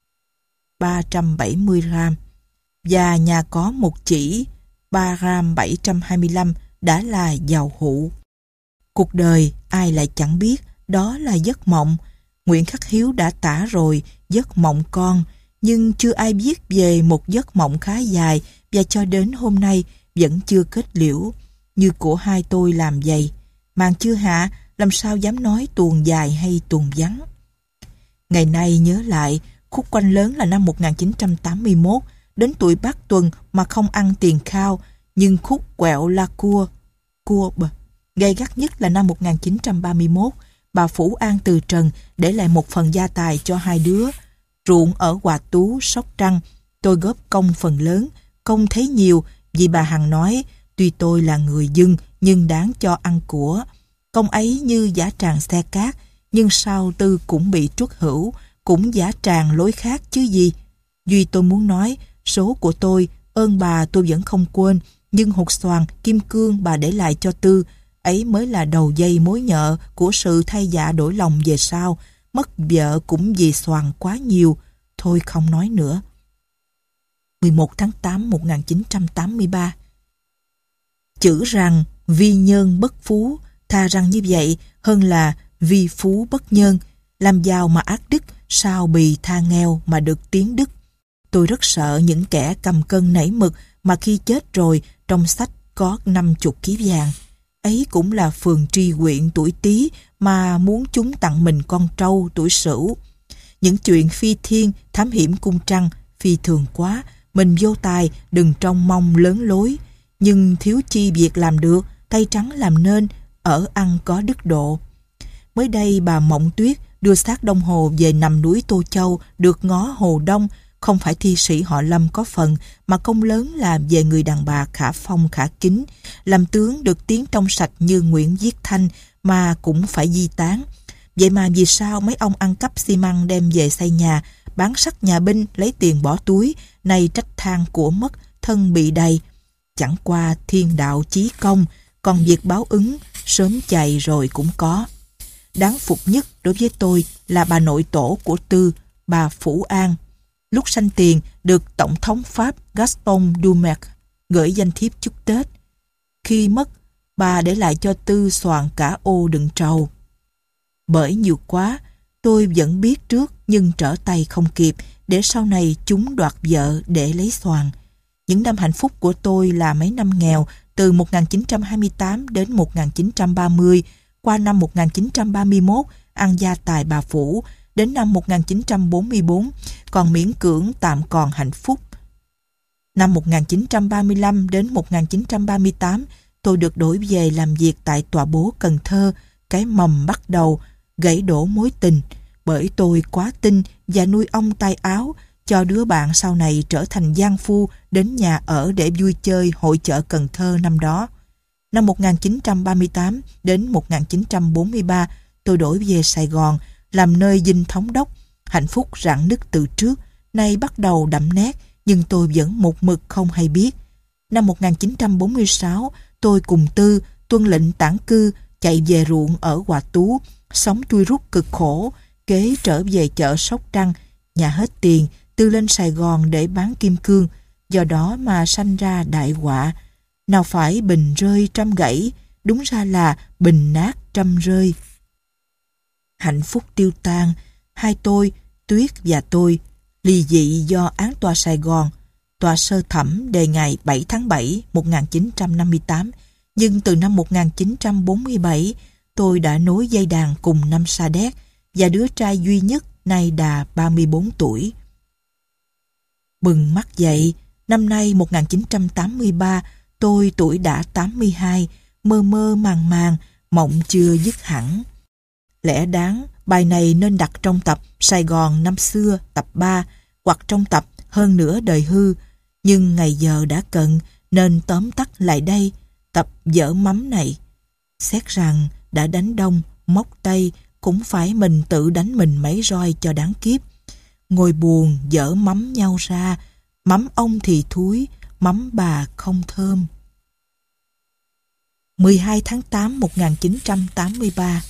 ba trăm bảy mươi gram, và nhà có một chỉ ba gram bảy trăm hai mươi lăm đã là giàu hụ. Cuộc đời ai lại chẳng biết đó là giấc mộng. Nguyễn Khắc Hiếu đã tả rồi giấc mộng con, nhưng chưa ai biết về một giấc mộng khá dài và cho đến hôm nay vẫn chưa kết liễu, như của hai tôi làm vậy. Màn chưa hạ, làm sao dám nói tuồng dài hay tuồng vắng. Ngày nay nhớ lại, khúc quanh lớn là năm một nghìn chín trăm tám mươi mốt, đến tuổi bát tuần mà không ăn tiền khao, nhưng khúc quẹo la cua, cua bờ. Gay gắt nhất là năm một nghìn chín trăm ba mươi mốt, bà Phủ An từ trần để lại một phần gia tài cho hai đứa. Ruộng ở Hòa Tú, Sóc Trăng, tôi góp công phần lớn, công thấy nhiều, vì bà hằng nói, tuy tôi là người dân nhưng đáng cho ăn của. Công ấy như giả tràng xe cát, nhưng sau tư cũng bị truất hữu, cũng giả tràng lối khác chứ gì. Duy tôi muốn nói, số của tôi, ơn bà tôi vẫn không quên, nhưng hột xoàn, kim cương bà để lại cho Tư, ấy mới là đầu dây mối nhợ của sự thay dạ đổi lòng về sau. Mất vợ cũng vì xoàn quá nhiều, thôi không nói nữa. mười một tháng tám một nghìn chín trăm tám mươi ba. Chữ rằng vi nhân bất phú, thà rằng như vậy hơn là vi phú bất nhân. Làm giàu mà ác đức, sao bì tha nghèo mà được tiếng đức. Tôi rất sợ những kẻ cầm cân nảy mực mà khi chết rồi trong sách có năm chục ký vàng. Ấy cũng là phường tri huyện tuổi Tý mà muốn chúng tặng mình con trâu tuổi Sửu. Những chuyện phi thiên, thám hiểm cung trăng, phi thường quá, mình vô tài đừng trông mong lớn lối. Nhưng thiếu chi việc làm được, tay trắng làm nên, ở ăn có đức độ. Mới đây bà Mộng Tuyết đưa xác Đông Hồ về nằm núi Tô Châu được ngó Hồ Đông, không phải thi sĩ họ Lâm có phần, mà công lớn là về người đàn bà khả phong khả kính, làm tướng được tiếng trong sạch như Nguyễn Viết Thanh mà cũng phải di tán. Vậy mà vì sao mấy ông ăn cắp xi măng đem về xây nhà, bán sắt nhà binh lấy tiền bỏ túi, nay trách than của mất, thân bị đầy. Chẳng qua thiên đạo chí công, còn việc báo ứng sớm chạy rồi cũng có. Đáng phục nhất đối với tôi là bà nội tổ của Tư, bà Phủ An. Lúc sanh tiền được Tổng thống Pháp Gaston Doumerc gửi danh thiếp chúc Tết. Khi mất, bà để lại cho Tư xoàn cả ô đựng trầu. Bởi nhiều quá, tôi vẫn biết trước nhưng trở tay không kịp, để sau này chúng đoạt vợ để lấy xoàn. Những năm hạnh phúc của tôi là mấy năm nghèo, từ một nghìn chín trăm hai mươi tám đến một nghìn chín trăm ba mươi, qua năm một nghìn chín trăm ba mươi mốt ăn gia tài bà Phủ, đến năm một nghìn chín trăm bốn mươi bốn còn miễn cưỡng tạm còn hạnh phúc. Năm một nghìn chín trăm ba mươi lăm đến một nghìn chín trăm ba mươi tám, tôi được đổi về làm việc tại tòa bố Cần Thơ, cái mầm bắt đầu gãy đổ mối tình, bởi tôi quá tin và nuôi ong tay áo cho đứa bạn sau này trở thành giang phu đến nhà ở để vui chơi hội chợ Cần Thơ năm đó. Năm một nghìn chín trăm ba mươi tám đến một nghìn chín trăm bốn mươi ba, tôi đổi về Sài Gòn làm nơi dinh thống đốc. Hạnh phúc rạn nứt từ trước, nay bắt đầu đậm nét, nhưng tôi vẫn một mực không hay biết. Năm một nghìn chín trăm bốn mươi sáu, tôi cùng Tư tuân lệnh tản cư, chạy về ruộng ở Hòa Tú, sống thui rút cực khổ, kế trở về chợ Sóc Trăng. Nhà hết tiền, Tư lên Sài Gòn để bán kim cương, do đó mà sanh ra đại họa. Nào phải bình rơi trăm gãy, đúng ra là bình nát trăm rơi. Hạnh phúc tiêu tan, hai tôi, Tuyết và tôi, ly dị do án tòa Sài Gòn. Tòa sơ thẩm đề ngày bảy tháng bảy một nghìn chín trăm năm mươi tám, nhưng từ năm một nghìn chín trăm bốn mươi bảy, tôi đã nối dây đàn cùng năm Sa Đéc và đứa trai duy nhất nay đà ba mươi bốn tuổi. Bừng mắt dậy, năm nay một nghìn chín trăm tám mươi ba, tôi tuổi đã tám mươi hai, mơ mơ màng màng, mộng chưa dứt hẳn. Lẽ đáng, bài này nên đặt trong tập Sài Gòn năm xưa tập ba, hoặc trong tập Hơn nửa đời hư. Nhưng ngày giờ đã cận nên tóm tắt lại đây, tập dở mắm này. Xét rằng đã đánh đông, móc tay, cũng phải mình tự đánh mình mấy roi cho đáng kiếp. Ngồi buồn dở mắm nhau ra, mắm ông thì thúi, mắm bà không thơm. mười hai tháng tám một nghìn chín trăm tám mươi ba.